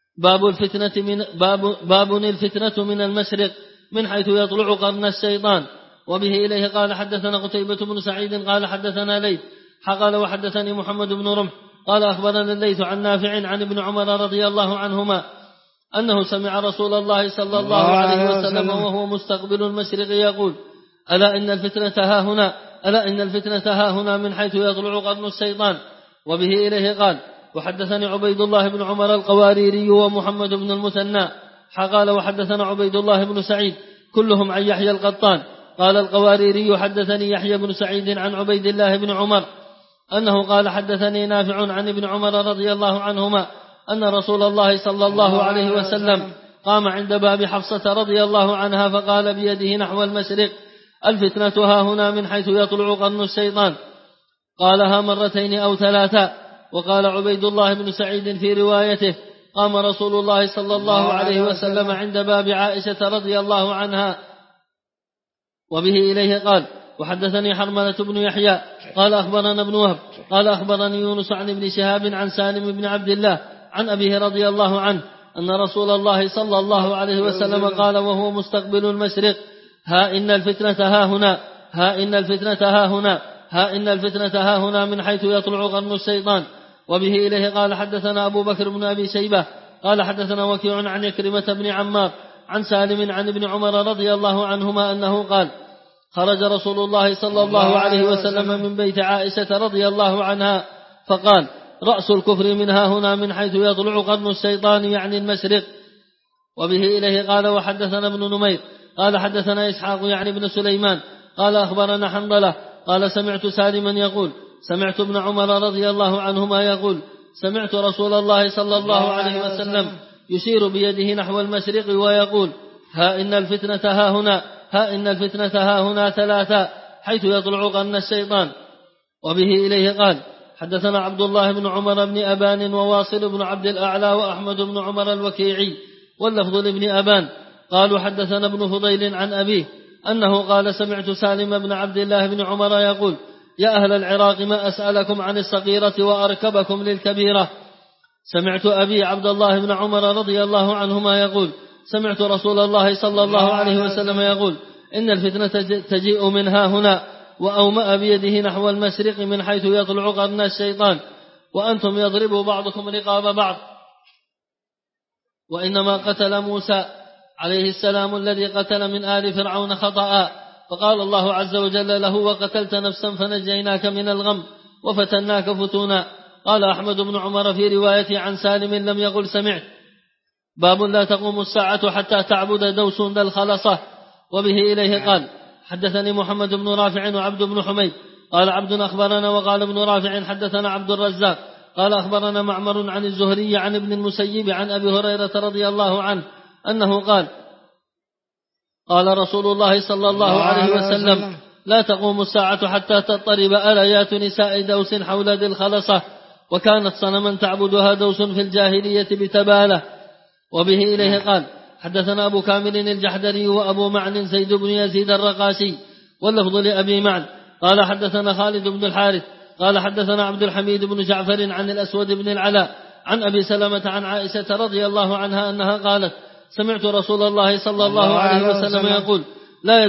باب الفتنة من المشرق من حيث يطلع قرن الشيطان. وبه إليه قال حدثنا قتيبة بن سعيد قال حدثنا ليث قال وحدثني محمد بن رمح قال أخبرنا الليث عن نافع عن ابن عمر رضي الله عنهما أنه سمع رسول الله صلى الله عليه وسلم وهو مستقبل المشرق يقول ألا إن الفتنة ها هنا من حيث يطلع قرن الشيطان. وبه إليه قال وحدثني عبيد الله بن عمر القواريري ومحمد بن المثنى قال وحدثنا عبيد الله بن سعيد كلهم عن يحيى القطان قال القواريري حدثني يحيى بن سعيد عن عبيد الله بن عمر أنه قال حدثني نافع عن ابن عمر رضي الله عنهما أن رسول الله صلى الله عليه وسلم قام عند باب حفصة رضي الله عنها فقال بيده نحو المشرق الفتنة ها هنا من حيث يطلع قرن الشيطان. قالها مرتين أو ثلاثا. وقال عبيد الله بن سعيد في روايته قام رسول الله صلى الله عليه وسلم عند باب عائشة رضي الله عنها. وبه إليه قال وحدثني حرملة بن يحيى قال أخبرنا ابن وهب قال أخبرني يونس عن ابن شهاب عن سالم بن عبد الله عن أبيه رضي الله عنه أن رسول الله صلى الله عليه وسلم قال وهو مستقبل المشرق ها إن الفتنة ها هنا من حيث يطلع قرن الشيطان. وبه إليه قال حدثنا أبو بكر بن أبي شيبة قال حدثنا وكيع عن يكرمة بن عمار عن سالم عن ابن عمر رضي الله عنهما أنه قال خرج رسول الله صلى الله عليه وسلم من بيت عائشة رضي الله عنها فقال رأس الكفر منها هنا من حيث يطلع قرن الشيطان يعني المشرق. وبه إليه قال وحدثنا ابن نمير قال حدثنا إسحاق يعني بن سليمان قال أخبرنا حنظلة قال سمعت سالما يقول سمعت ابن عمر رضي الله عنهما يقول سمعت رسول الله صلى الله عليه وسلم يشير بيده نحو المشرق ويقول ها إن الفتنة ها هنا ثلاثة حيث يطلع قرن الشيطان. وبه إليه قال حدثنا عبد الله بن عمر بن أبان وواصل بن عبد الأعلى وأحمد بن عمر الوكيعي واللفظ لابن أبان قالوا حدثنا ابن فضيل عن أبيه أنه قال سمعت سالم بن عبد الله بن عمر يقول يا أهل العراق ما أسألكم عن الصغيرة وأركبكم للكبيرة. سمعت أبي عبد الله بن عمر رضي الله عنهما يقول سمعت رسول الله صلى الله عليه وسلم يقول إن الفتنة تجيء من ها هنا وأومأ بيده نحو المشرق من حيث يطلع قرن الشيطان وأنتم يضرب بعضكم رقاب بعض. وإنما قتل موسى عليه السلام الذي قتل من آل فرعون خطأ فقال الله عز وجل له وقتلت نفسا فنجيناك من الغم وفتناك فتونا. قال أحمد بن عمر في روايته عن سالم لم يقل سمعت. باب لا تقوم الساعة حتى تعبد دوس ذا الخلصة. وبه إليه قال حدثني محمد بن رافع وعبد بن حميد قال عبد أخبرنا وقال ابن رافع حدثنا عبد الرزاق قال أخبرنا معمر عن الزهري عن ابن المسيب عن أبي هريرة رضي الله عنه أنه قال قال رسول الله صلى الله عليه وسلم لا تقوم الساعة حتى تضطرب آليات نساء دوس حول ذي الخلصة وكانت صنما تعبدها دوس في الجاهلية بتبالة. وبه إليه قال حدثنا أبو كامل الجحدري وأبو معن زيد بن يزيد الرقاشي واللفظ لأبي معن قال حدثنا خالد بن الحارث قال حدثنا عبد الحميد بن جعفر عن الأسود بن العلاء عن أبي سلمة عن عائشة رضي الله عنها أنها قالت سمعت رسول الله صلى الله عليه وسلم يقول لا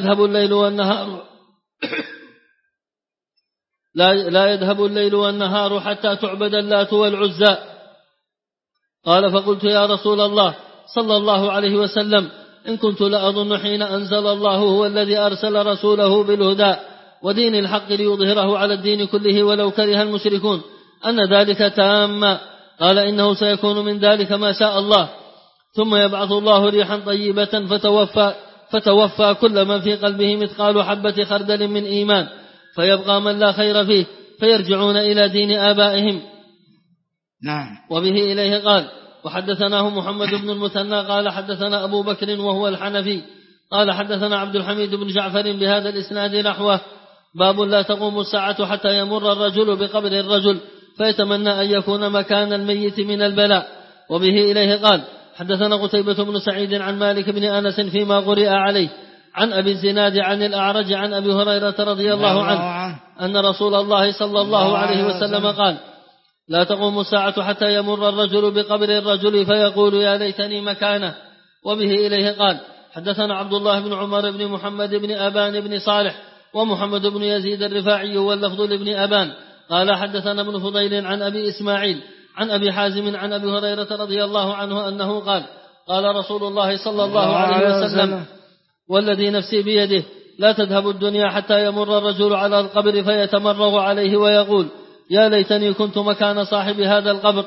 يذهب الليل والنهار حتى تعبد اللات والعزى. قال فقلت يا رسول الله صلى الله عليه وسلم إن كنت لأظن حين أنزل الله هو الذي أرسل رسوله بالهدى ودين الحق ليظهره على الدين كله ولو كره المشركون أن ذلك تاما. قال إنه سيكون من ذلك ما شاء الله ثم يبعث الله ريحا طيبة فتوفى كل من في قلبه مثقال حبة خردل من إيمان فيبقى من لا خير فيه فيرجعون إلى دين آبائهم. نعم. وبه إليه قال وحدثناه محمد بن المثنى قال حدثنا أبو بكر وهو الحنفي قال حدثنا عبد الحميد بن جعفر بهذا الإسناد نحوه. باب لا تقوم الساعة حتى يمر الرجل بقبر الرجل فيتمنى أن يكون مكان الميت من البلاء. وبه إليه قال حدثنا قتيبة بن سعيد عن مالك بن أنس فيما قرئ عليه عن أبي الزناد عن الأعرج عن أبي هريرة رضي الله عنه أن رسول الله صلى الله عليه وسلم قال لا تقوم الساعة حتى يمر الرجل بقبر الرجل فيقول يا ليتني مكانه. وبه إليه قال حدثنا عبد الله بن عمر بن محمد بن أبان بن صالح ومحمد بن يزيد الرفاعي واللفظ لابن أبان قال حدثنا ابن فضيل عن أبي إسماعيل عن أبي حازم عن أبي هريرة رضي الله عنه أنه قال قال رسول الله صلى الله عليه وسلم والذي نفسي بيده لا تذهب الدنيا حتى يمر الرجل على القبر فيتمرغ عليه ويقول يا ليتني كنت مكان صاحب هذا القبر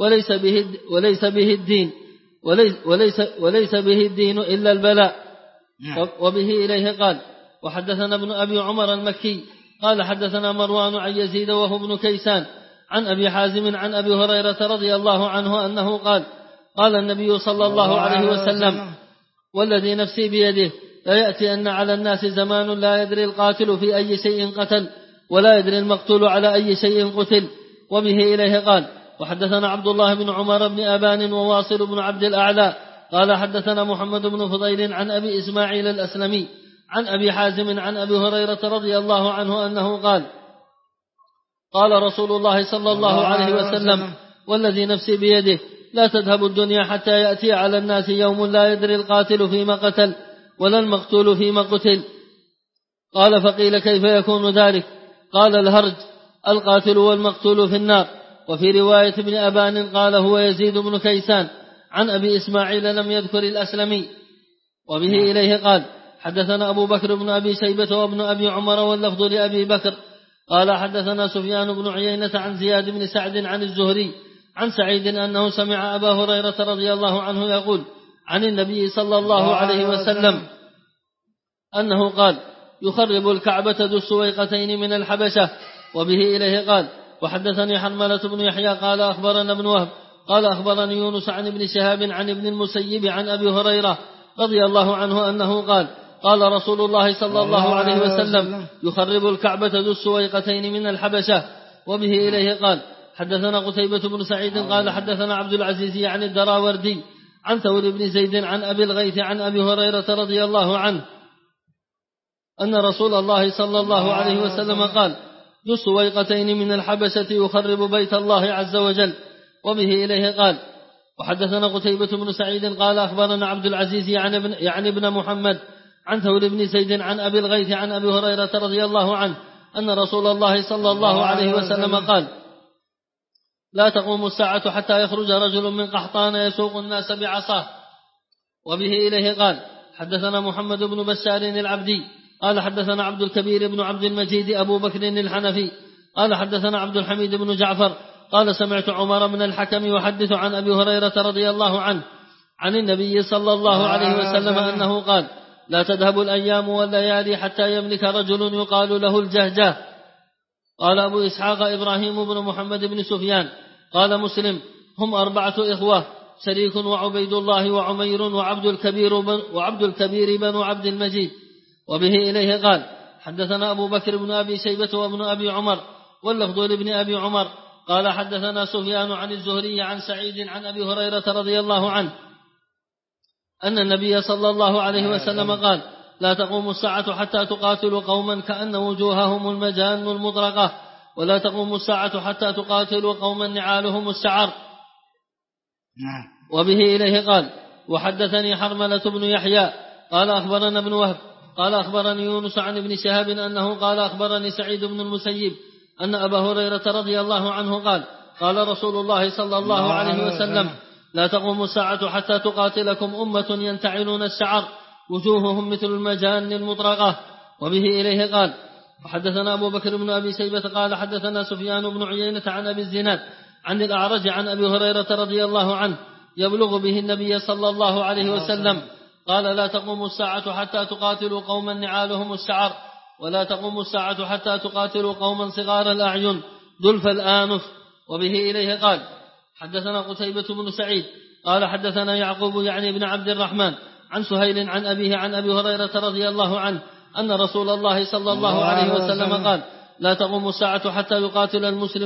وليس به الدين إلا البلاء. وبه إليه قال وحدثنا ابن أبي عمر المكي قال حدثنا مروان عن يزيد وهو ابن كيسان عن أبي حازم عن أبي هريرة رضي الله عنه أنه قال قال النبي صلى الله عليه وسلم والذي نفسي بيده لا يأتي أن على الناس زمان لا يدري القاتل في أي شيء قتل ولا يدري المقتول على أي شيء قتل. وبه إليه قال وحدثنا عبد الله بن عمر بن أبان وواصل بن عبد الأعلى قال حدثنا محمد بن فضيل عن أبي إسماعيل الأسلمي عن أبي حازم عن أبي هريرة رضي الله عنه أنه قال قال رسول الله صلى الله عليه وسلم والذي نفسي بيده لا تذهب الدنيا حتى يأتي على الناس يوم لا يدري القاتل فيما قتل ولا المقتول فيما قتل. قال فقيل كيف يكون ذلك؟ قال الهرج القاتل والمقتول في النار. وفي رواية ابن أبان قال هو يزيد بن كيسان عن أبي إسماعيل لم يذكر الأسلمي. وبه إليه قال حدثنا أبو بكر بن أبي شيبة وابن أبي عمر واللفظ لأبي بكر قال حدثنا سفيان بن عيينة عن زياد بن سعد عن الزهري عن سعيد أنه سمع أبا هريرة رضي الله عنه يقول عن النبي صلى الله عليه وسلم أنه قال يخرب الكعبة ذو السويقتين من الحبشة. وبه إليه قال وحدثني حرملة بن يحيى قال أخبرنا ابن وهب قال أخبرني يونس عن ابن شهاب عن ابن المسيب عن أبي هريرة رضي الله عنه أنه قال قال رسول الله صلى الله عليه وسلم يخرب الكعبة ذو السويقتين من الحبشة. وبه إليه قال حدثنا قتيبة بن سعيد قال حدثنا عبد العزيز عن الدراوردي عن ثور بن زيد عن أبي الغيث عن أبي هريرة رضي الله عنه أن رسول الله صلى الله عليه وسلم قال ذو السويقتين من الحبشة يخرب بيت الله عز وجل. وبه إليه قال وحدثنا قتيبة بن سعيد قال أخبرنا عبد العزيز يعني ابن محمد عن ثور بن زيد عن أبي الغيث عن أبي هريرة رضي الله عنه أن رسول الله صلى الله عليه وسلم قال لا تقوم الساعة حتى يخرج رجل من قحطان يسوق الناس بعصاه. وبه إليه قال حدثنا محمد بن بشار العبدي قال حدثنا عبد الكبير بن عبد المجيد أبو بكر الحنفي قال حدثنا عبد الحميد بن جعفر قال سمعت عمر بن الحكم يحدث عن أبي هريرة رضي الله عنه عن النبي صلى الله عليه وسلم أنه قال لا تذهب الأيام والليالي حتى يملك رجل يقال له الجهجاه. قال أبو إسحاق إبراهيم بن محمد بن سفيان قال مسلم هم 4 إخوة شريك وعبيد الله وعمير وعبد الكبير بن عبد المجيد. وبه إليه قال حدثنا أبو بكر بن أبي شيبة وابن أبي عمر واللفظ لابن أبي عمر قال حدثنا سفيان عن الزهري عن سعيد عن أبي هريرة رضي الله عنه أن النبي صلى الله عليه وسلم قال لا تقوم الساعة حتى تقاتل قوما كأن وجوههم المجان المطرقة ولا تقوم الساعة حتى تقاتل قوما نعالهم السعر. وبه إليه قال وحدثني حرملة بن يحيى قال أخبرنا ابن وهب قال أخبرني يونس عن ابن شهاب أنه قال أخبرني سعيد بن المسيب أن أبا هريرة رضي الله عنه قال قال رسول الله صلى الله عليه وسلم لا تقوم الساعة حتى تقاتلكم أمة ينتعلون الشعر وجوههم مثل المجان المطرقة. وبه إليه قال وحدثنا أبو بكر بن أبي شيبة قال حدثنا سفيان بن عيينة عن أبي الزناد عن الأعرج عن أبي هريرة رضي الله عنه يبلغ به النبي صلى الله عليه وسلم قال لا تقوم الساعة حتى تقاتلوا قوما نعالهم الشعر ولا تقوم الساعة حتى تقاتلوا قوما صغار الأعين دلف الآنف. وبه إليه قال حدثنا قتيبة بن سعيد قال حدثنا يعقوب يعني ابن عبد الرحمن عن سهيل عن أبيه عن أبي هريرة رضي الله عنه أن رسول الله صلى الله عليه وسلم قال لا تقوم الساعة حتى يقاتل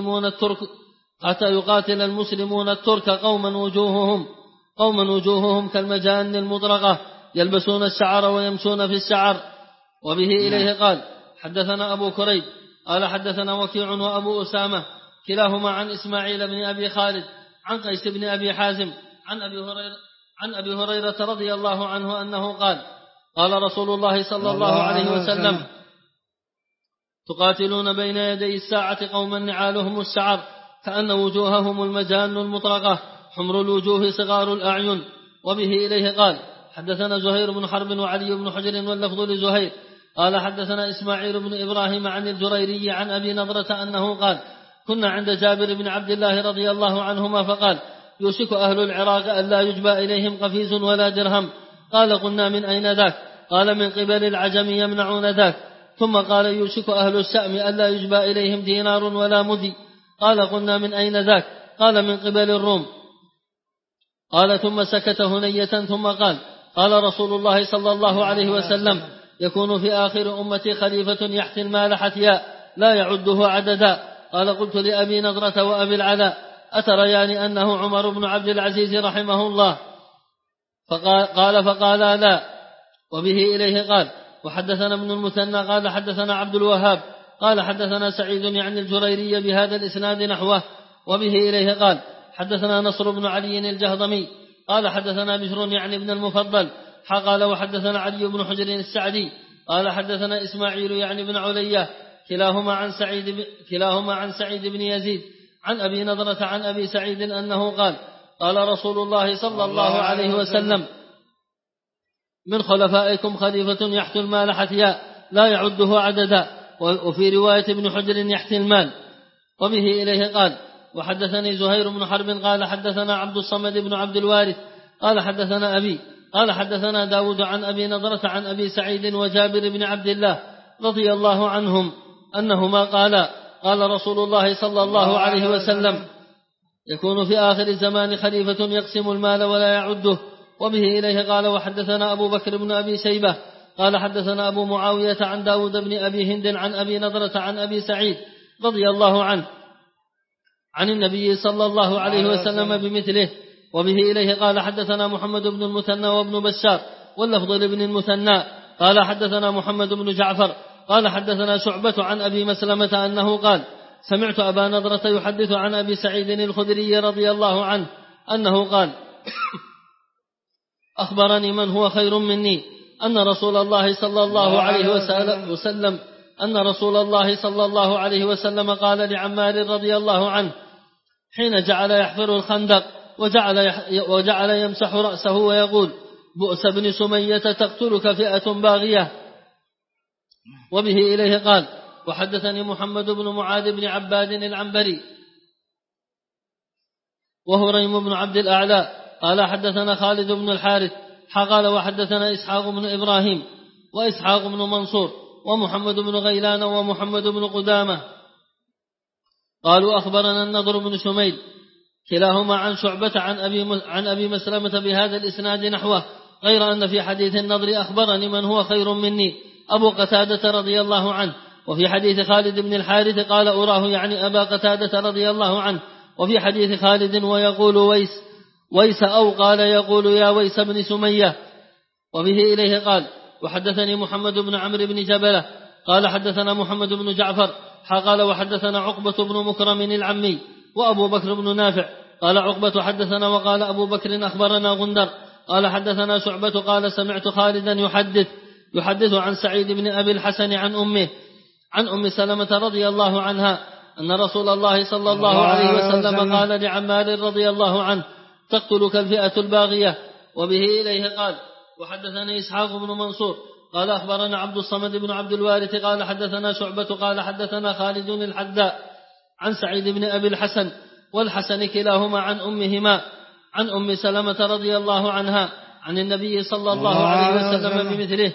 المسلمون الترك قوما وجوههم كالمجان المطرقة يلبسون الشعر ويمشون في الشعر. وبه إليه قال حدثنا أبو كريب قال حدثنا وكيع وأبو أسامة كلاهما عن إسماعيل بن أبي خالد عن قيس بن أبي حازم عن أبي هريرة رضي الله عنه أنه قال قال رسول الله صلى الله عليه وسلم تقاتلون بين يدي الساعة قوما نعالهم الشعر كأن وجوههم المجان المطرقة حمر الوجوه صغار الأعين. وبه إليه قال حدثنا زهير بن حرب وعلي بن حجر واللفظ لزهير قال حدثنا إسماعيل بن إبراهيم عن الجريري عن أبي نضرة أنه قال كنا عند جابر بن عبد الله رضي الله عنهما فقال يوشك أهل العراق أن لا يجبى إليهم قفيز ولا درهم. قال قلنا من أين ذاك؟ قال من قبل العجم يمنعون ذاك. ثم قال يوشك أهل الشأم أن لا يجبى إليهم دينار ولا مدي. قال قلنا من أين ذاك؟ قال من قبل الروم. قال ثم سكت هنية ثم قال قال رسول الله صلى الله عليه وسلم يكون في آخر أمتي خليفة يحثي المال حثياء لا يعده عددا. قال قلت لأبي نضرة وأبي العلاء أتريان أنه عمر بن عبد العزيز رحمه الله؟ فقال لا. وبه إليه قال وحدثنا ابن المثنى قال حدثنا عبد الوهاب قال حدثنا سعيد يعني الجريري بهذا الإسناد نحوه. وبه إليه قال حدثنا نصر بن علي الجهضمي قال حدثنا بشر يعني ابن المفضل قال وحدثنا علي بن حجر السعدي قال حدثنا إسماعيل يعني بن علية كلاهما عن سعيد بن يزيد عن أبي نضرة عن أبي سعيد أنه قال قال رسول الله صلى الله عليه وسلم من خلفائكم خليفة يحثي المال حثياء لا يعده عددا. وفي رواية ابن حجر يحثي المال. وبه إليه قال وحدثني زهير بن حرب قال حدثنا عبد الصمد بن عبد الوارث قال حدثنا أبي قال حدثنا داود عن أبي نضرة عن أبي سعيد وجابر بن عبد الله رضي الله عنهم أنهما قال رسول الله صلى الله عليه وسلم يكون في آخر الزمان خليفة يقسم المال ولا يعده. وبه إليه قال وحدثنا أبو بكر بن أبي شيبة قال حدثنا أبو معاوية عن داود بن أبي هند عن أبي نضرة عن أبي سعيد رضي الله عنه عن النبي صلى الله عليه وسلم بمثله. وبه إليه قال حدثنا محمد بن المثنى وابن بشار واللفظ لابن المثنى قال حدثنا محمد بن جعفر قال حدثنا شعبة عن أبي مسلمة أنه قال سمعت أبا نضرة يحدث عن أبي سعيد الخدري رضي الله عنه أنه قال أخبرني من هو خير مني أن رسول الله صلى الله عليه وسلم قال لعمار رضي الله عنه حين جعل يحفر الخندق وجعل يمسح رأسه ويقول بؤس بن سمية تقتلك فئة باغية. وبه إليه قال وحدثني محمد بن معاذ بن عباد العنبري وهريم بن عبد الأعلى قال حدثنا خالد بن الحارث قال وحدثنا إسحاق بن إبراهيم وإسحاق بن منصور ومحمد بن غيلان ومحمد بن قدامة قالوا أخبرنا النضر بن شميل كلاهما عن شعبة عن أبي مسلمة بهذا الإسناد نحوه غير أن في حديث النضر أخبرني من هو خير مني أبو قتادة رضي الله عنه. وفي حديث خالد بن الحارث قال أراه يعني أبا قتادة رضي الله عنه. وفي حديث خالد ويقول ويس أو قال يقول يا ويس بن سمية. وبه إليه قال وحدثني محمد بن عمرو بن جبلة قال حدثنا محمد بن جعفر قال وحدثنا عقبة بن مكرم العمي وأبو بكر بن نافع قال عقبة حدثنا وقال أبو بكر أخبرنا غندر قال حدثنا شعبة قال سمعت خالدا يحدث عن سعيد بن أبي الحسن عن أم سلمة رضي الله عنها أن رسول الله صلى الله عليه وسلم قال لعمار رضي الله عنه تقتلك الفئة الباغية. وبه إليه قال وحدثنا إسحاق بن منصور قال أخبرنا عبد الصمد بن عبد الوارث قال حدثنا شعبة قال حدثنا خالد الحذاء عن سعيد بن أبي الحسن والحسن كلاهما عن أمهما عن أم سلمة رضي الله عنها عن النبي صلى الله عليه وسلم بمثله.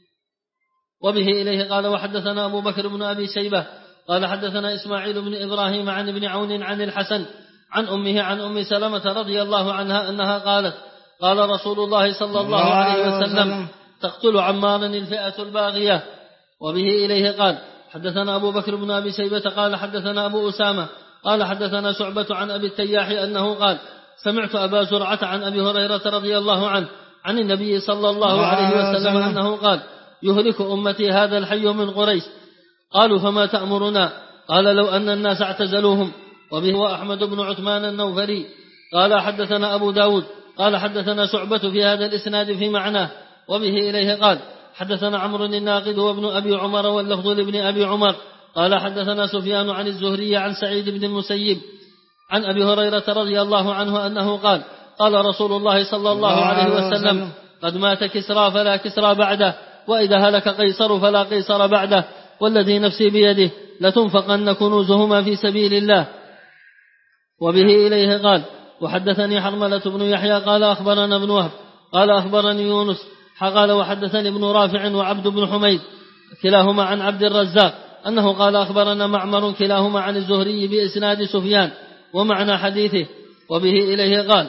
وبه إليه قال وحدثنا أبو بكر بن أبي شيبة قال حدثنا إسماعيل بن إبراهيم عن ابن عون عن الحسن عن أمه عن أم سلمة رضي الله عنها أنها قالت قال رسول الله صلى الله عليه وسلم تقتل عمارا الفئة الباغية. وبه إليه قال حدثنا أبو بكر بن أبي شيبة قال حدثنا أبو أسامة قال حدثنا شعبة عن أبي التياح أنه قال سمعت أبا زرعة عن أبي هريرة رضي الله عنه عن النبي صلى الله عليه وسلم أنه قال يهلك أمتي هذا الحي من قريش. قالوا فما تأمرنا؟ قال لو أن الناس اعتزلوهم. وبه وأحمد بن عثمان النوفري قال حدثنا أبو داود قال حدثنا شعبة في هذا الإسناد في معناه. وبه إليه قال حدثنا عمرو الناقد وابن أبي عمر واللفظ لابن أبي عمر قال حدثنا سفيان عن الزهري عن سعيد بن المسيب عن أبي هريرة رضي الله عنه أنه قال قال رسول الله صلى الله عليه وسلم قد مات كسرى فلا كسرى بعده وإذا هلك قيصر فلا قيصر بعده والذي نفسي بيده لتنفقن كنوزهما في سبيل الله. وبه إليه قال وحدثني حرملة بن يحيى قال أخبرنا ابن وهب قال أخبرني يونس قال وحدثني ابن رافع وعبد بن حميد كلاهما عن عبد الرزاق أنه قال أخبرنا معمر كلاهما عن الزهري بإسناد سفيان ومعنى حديثه. وبه إليه قال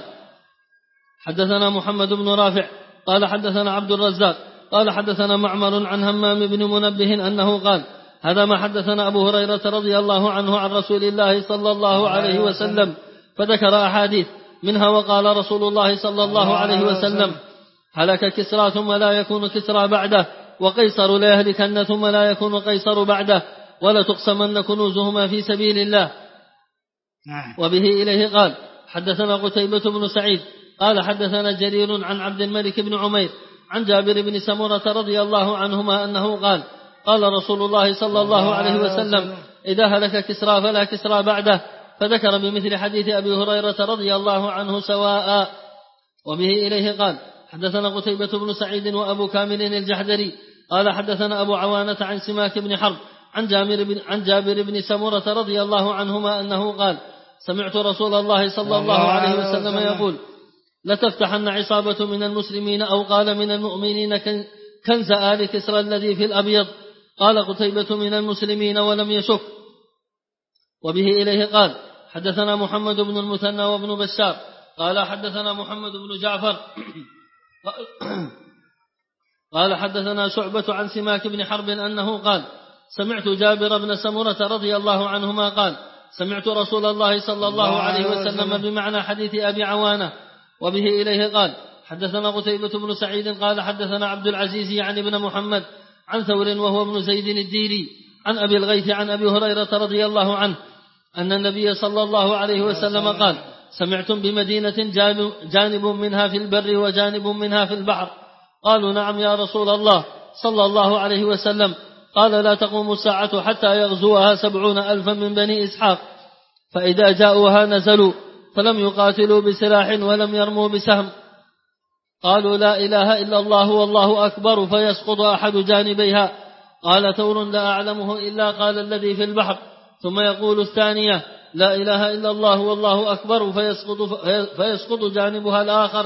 حدثنا محمد بن رافع قال حدثنا عبد الرزاق قال حدثنا معمر عن همام بن منبه أنه قال هذا ما حدثنا أبو هريرة رضي الله عنه عن رسول الله صلى الله عليه وسلم فذكر أحاديث منها وقال رسول الله صلى الله عليه وسلم هلك كسرى ثم لا يكون كسرى بعده وقيصر لا يهلكن ثم لا يكون قيصر بعده ولا تقسمن كنوزهما في سبيل الله. وبه إليه قال حدثنا قتيبة بن سعيد قال حدثنا جرير عن عبد الملك بن عمير عن جابر بن سمرة رضي الله عنهما أنه قال قال رسول الله صلى الله عليه وسلم إذا هلك كسرى فلا كسرى بعده فذكر بمثل حديث أبي هريرة رضي الله عنه سواء. وبه إليه قال حدثنا قتيبة بن سعيد وأبو كامل الجحدري قال حدثنا أبو عوانة عن سماك بن حرب عن جابر بن سمرة رضي الله عنهما أنه قال سمعت رسول الله صلى الله عليه وسلم يقول لتفتحن عصابة من المسلمين أو قال من المؤمنين كنز آل كسرى الذي في الأبيض. قال قتيبة من المسلمين ولم يشك. وبه إليه قال حدثنا محمد بن المثنى وابن بشار قال حدثنا محمد بن جعفر قال حدثنا شعبة عن سماك بن حرب أنه قال سمعت جابر بن سمرة رضي الله عنهما قال سمعت رسول الله صلى الله عليه وسلم بمعنى حديث أبي عوانة. وبه إليه قال حدثنا قتيبة بن سعيد قال حدثنا عبد العزيز يعني بن محمد عن ثور وهو ابن زيد الديري عن أبي الغيث عن أبي هريرة رضي الله عنه أن النبي صلى الله عليه وسلم قال سمعتم بمدينة جانب منها في البر وجانب منها في البحر؟ قالوا نعم يا رسول الله صلى الله عليه وسلم. قال لا تقوم الساعة حتى يغزوها 70,000 من بني إسحاق، فإذا جاءوها نزلوا فلم يقاتلوا بسلاح ولم يرموا بسهم. قالوا لا إله إلا الله والله أكبر فيسقط أحد جانبيها. قال ثور لا أعلمه إلا قال الذي في البحر، ثم يقول الثانية لا إله إلا الله والله أكبر فيسقط جانبها الآخر،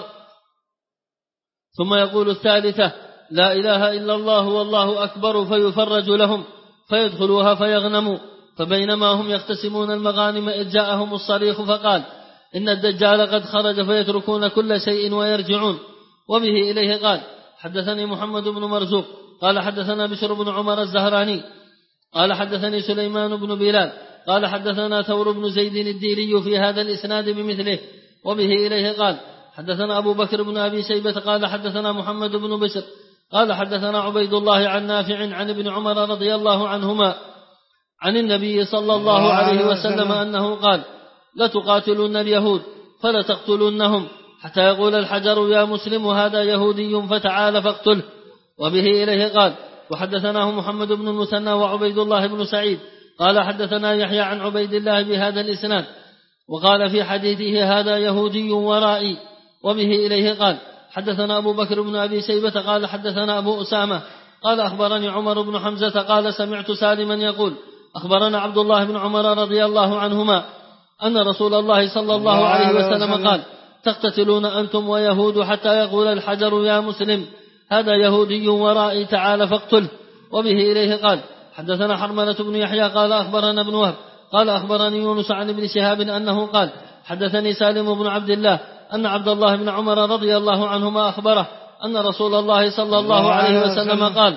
ثم يقول الثالثة لا إله إلا الله والله أكبر فيفرج لهم فيدخلوها فيغنموا. فبينما هم يقتسمون المغانم إذ جاءهم الصريخ فقال إن الدجال قد خرج فيتركون كل شيء ويرجعون. وبه إليه قال حدثني محمد بن مرزوق قال حدثنا بشر بن عمر الزهراني قال حدثني سليمان بن بلال قال حدثنا ثور بن زيد الديري في هذا الإسناد بمثله. وبه إليه قال حدثنا أبو بكر بن أبي شيبة قال حدثنا محمد بن بشر قال حدثنا عبيد الله عن نافع عن ابن عمر رضي الله عنهما عن النبي صلى الله عليه وسلم أنه قال لتقاتلن اليهود فلتقتلنهم حتى يقول الحجر يا مسلم هذا يهودي فتعال فاقتله. وبه إليه قال وحدثناه محمد بن المثنى وعبيد الله بن سعيد قال حدثنا يحيى عن عبيد الله بهذا الإسناد وقال في حديثه هذا يهودي ورائي. وبه إليه قال حدثنا أبو بكر بن أبي شيبة قال حدثنا أبو أسامة قال أخبرني عمر بن حمزة قال سمعت سالما يقول أخبرنا عبد الله بن عمر رضي الله عنهما أن رسول الله صلى الله عليه وسلم قال تقتتلون أنتم ويهود حتى يقول الحجر يا مسلم هذا يهودي ورائي تعال فاقتله. وبه إليه قال حدثنا حرملة بن يحيى قال أخبرنا ابن وهب قال أخبرني يونس عن ابن شهاب أنه قال حدثني سالم بن عبد الله أن عبد الله بن عمر رضي الله عنهما أخبره أن رسول الله صلى الله عليه وسلم قال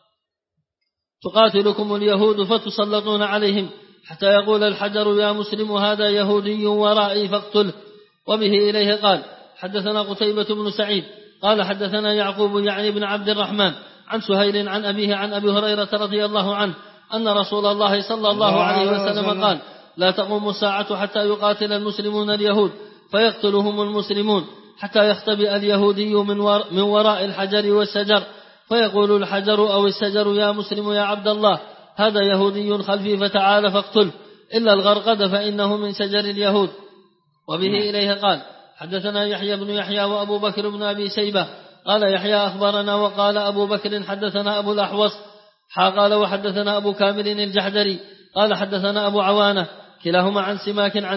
تقاتلكم اليهود فتسلطون عليهم حتى يقول الحجر يا مسلم هذا يهودي ورائي فاقتله. وبه إليه قال حدثنا قتيبة بن سعيد قال حدثنا يعقوب يعني بن عبد الرحمن عن سهيل عن أبيه عن أبي هريرة رضي الله عنه أن رسول الله صلى الله عليه وسلم قال لا تقوم الساعة حتى يقاتل المسلمون اليهود فيقتلهم المسلمون حتى يختبئ اليهودي من وراء الحجر والشجر فيقول الحجر أو الشجر يا مسلم يا عبد الله هذا يهودي خلفي فتعال فاقتله إلا الغرقد فإنه من شجر اليهود. وبه إليه قال حدثنا يحيى بن يحيى وأبو بكر بن أبي شيبة قال يحيى أخبرنا وقال أبو بكر حدثنا أبو الأحوص قال وحدثنا أبو كامل الجحدري قال حدثنا أبو عوانة كلاهما عن سماك عن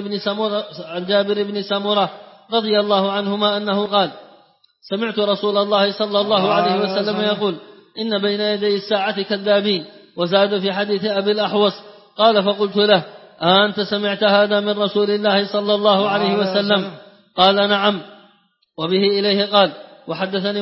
جابر بن سمرة رضي الله عنهما أنه قال سمعت رسول الله صلى الله عليه وسلم يقول إن بين يدي الساعة كذابين. وزاد في حديث أبي الأحوص قال فقلت له أنت سمعت هذا من رسول الله صلى الله عليه وسلم؟ قال نعم. وبه إليه قال وحدثني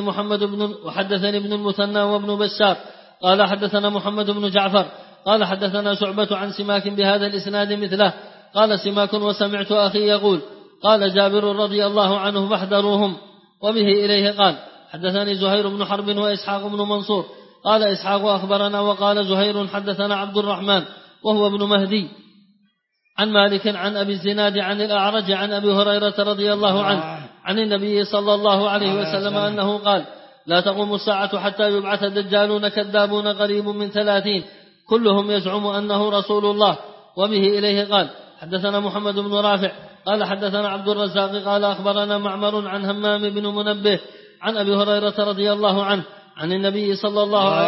ابن المثنى وابن بشار قال حدثنا محمد بن جعفر قال حدثنا شعبة عن سماك بهذا الإسناد مثله. قال سماك وسمعت أخي يقول قال جابر رضي الله عنه فاحذروهم. وبه إليه قال حدثني زهير بن حرب وإسحاق بن منصور قال إسحاق أخبرنا وقال زهير حدثنا عبد الرحمن وهو ابن مهدي عن مالك عن أبي الزناد عن الأعرج عن أبي هريرة رضي الله عنه عن النبي صلى الله عليه وسلم أنه قال لا تقوم الساعة حتى يبعث دجالون كذابون قريب من 30 كلهم يزعم أنه رسول الله. وبه إليه قال حدثنا محمد بن رافع قال حدثنا عبد الرزاق قال أخبرنا معمر عن همام بن منبه عن أبي هريرة رضي الله عنه عن النبي صلى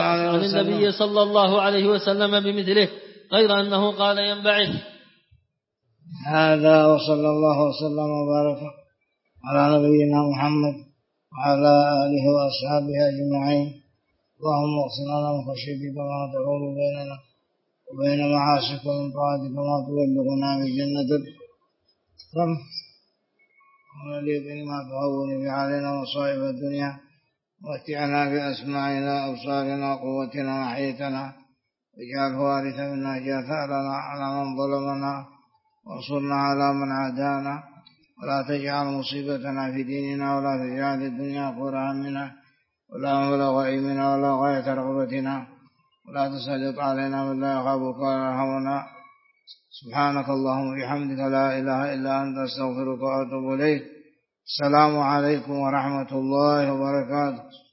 الله عليه وسلم بمثله غير أنه قال ينبعث. هذا وصلى الله وسلم وبارك على نبينا محمد وعلى آله وأصحابه أجمعين. اللهم اغفر لنا من خشيتك ما تحول بيننا وبين معاصيك ومن طاعتك ما تبلغنا بجنتك ونليق ما تهون به علينا مصائب الدنيا ومتعنا بأسماعنا أبصارنا وقوتنا وحيتنا واجعله وارث منا اجعل ثأرنا على من ظلمنا وانصرنا على من عادانا ولا تجعل مصيبتنا في ديننا ولا تجعل الدنيا أكبر همنا ولا مبلغ علمنا ولا غاية رغبتنا ولا تسلط علينا من لا يخافك ولا يرحمنا. سبحانك اللهم وبحمدك لا إله إلا أنت أستغفرك وأتوب إليك. السلام عليكم ورحمة الله وبركاته.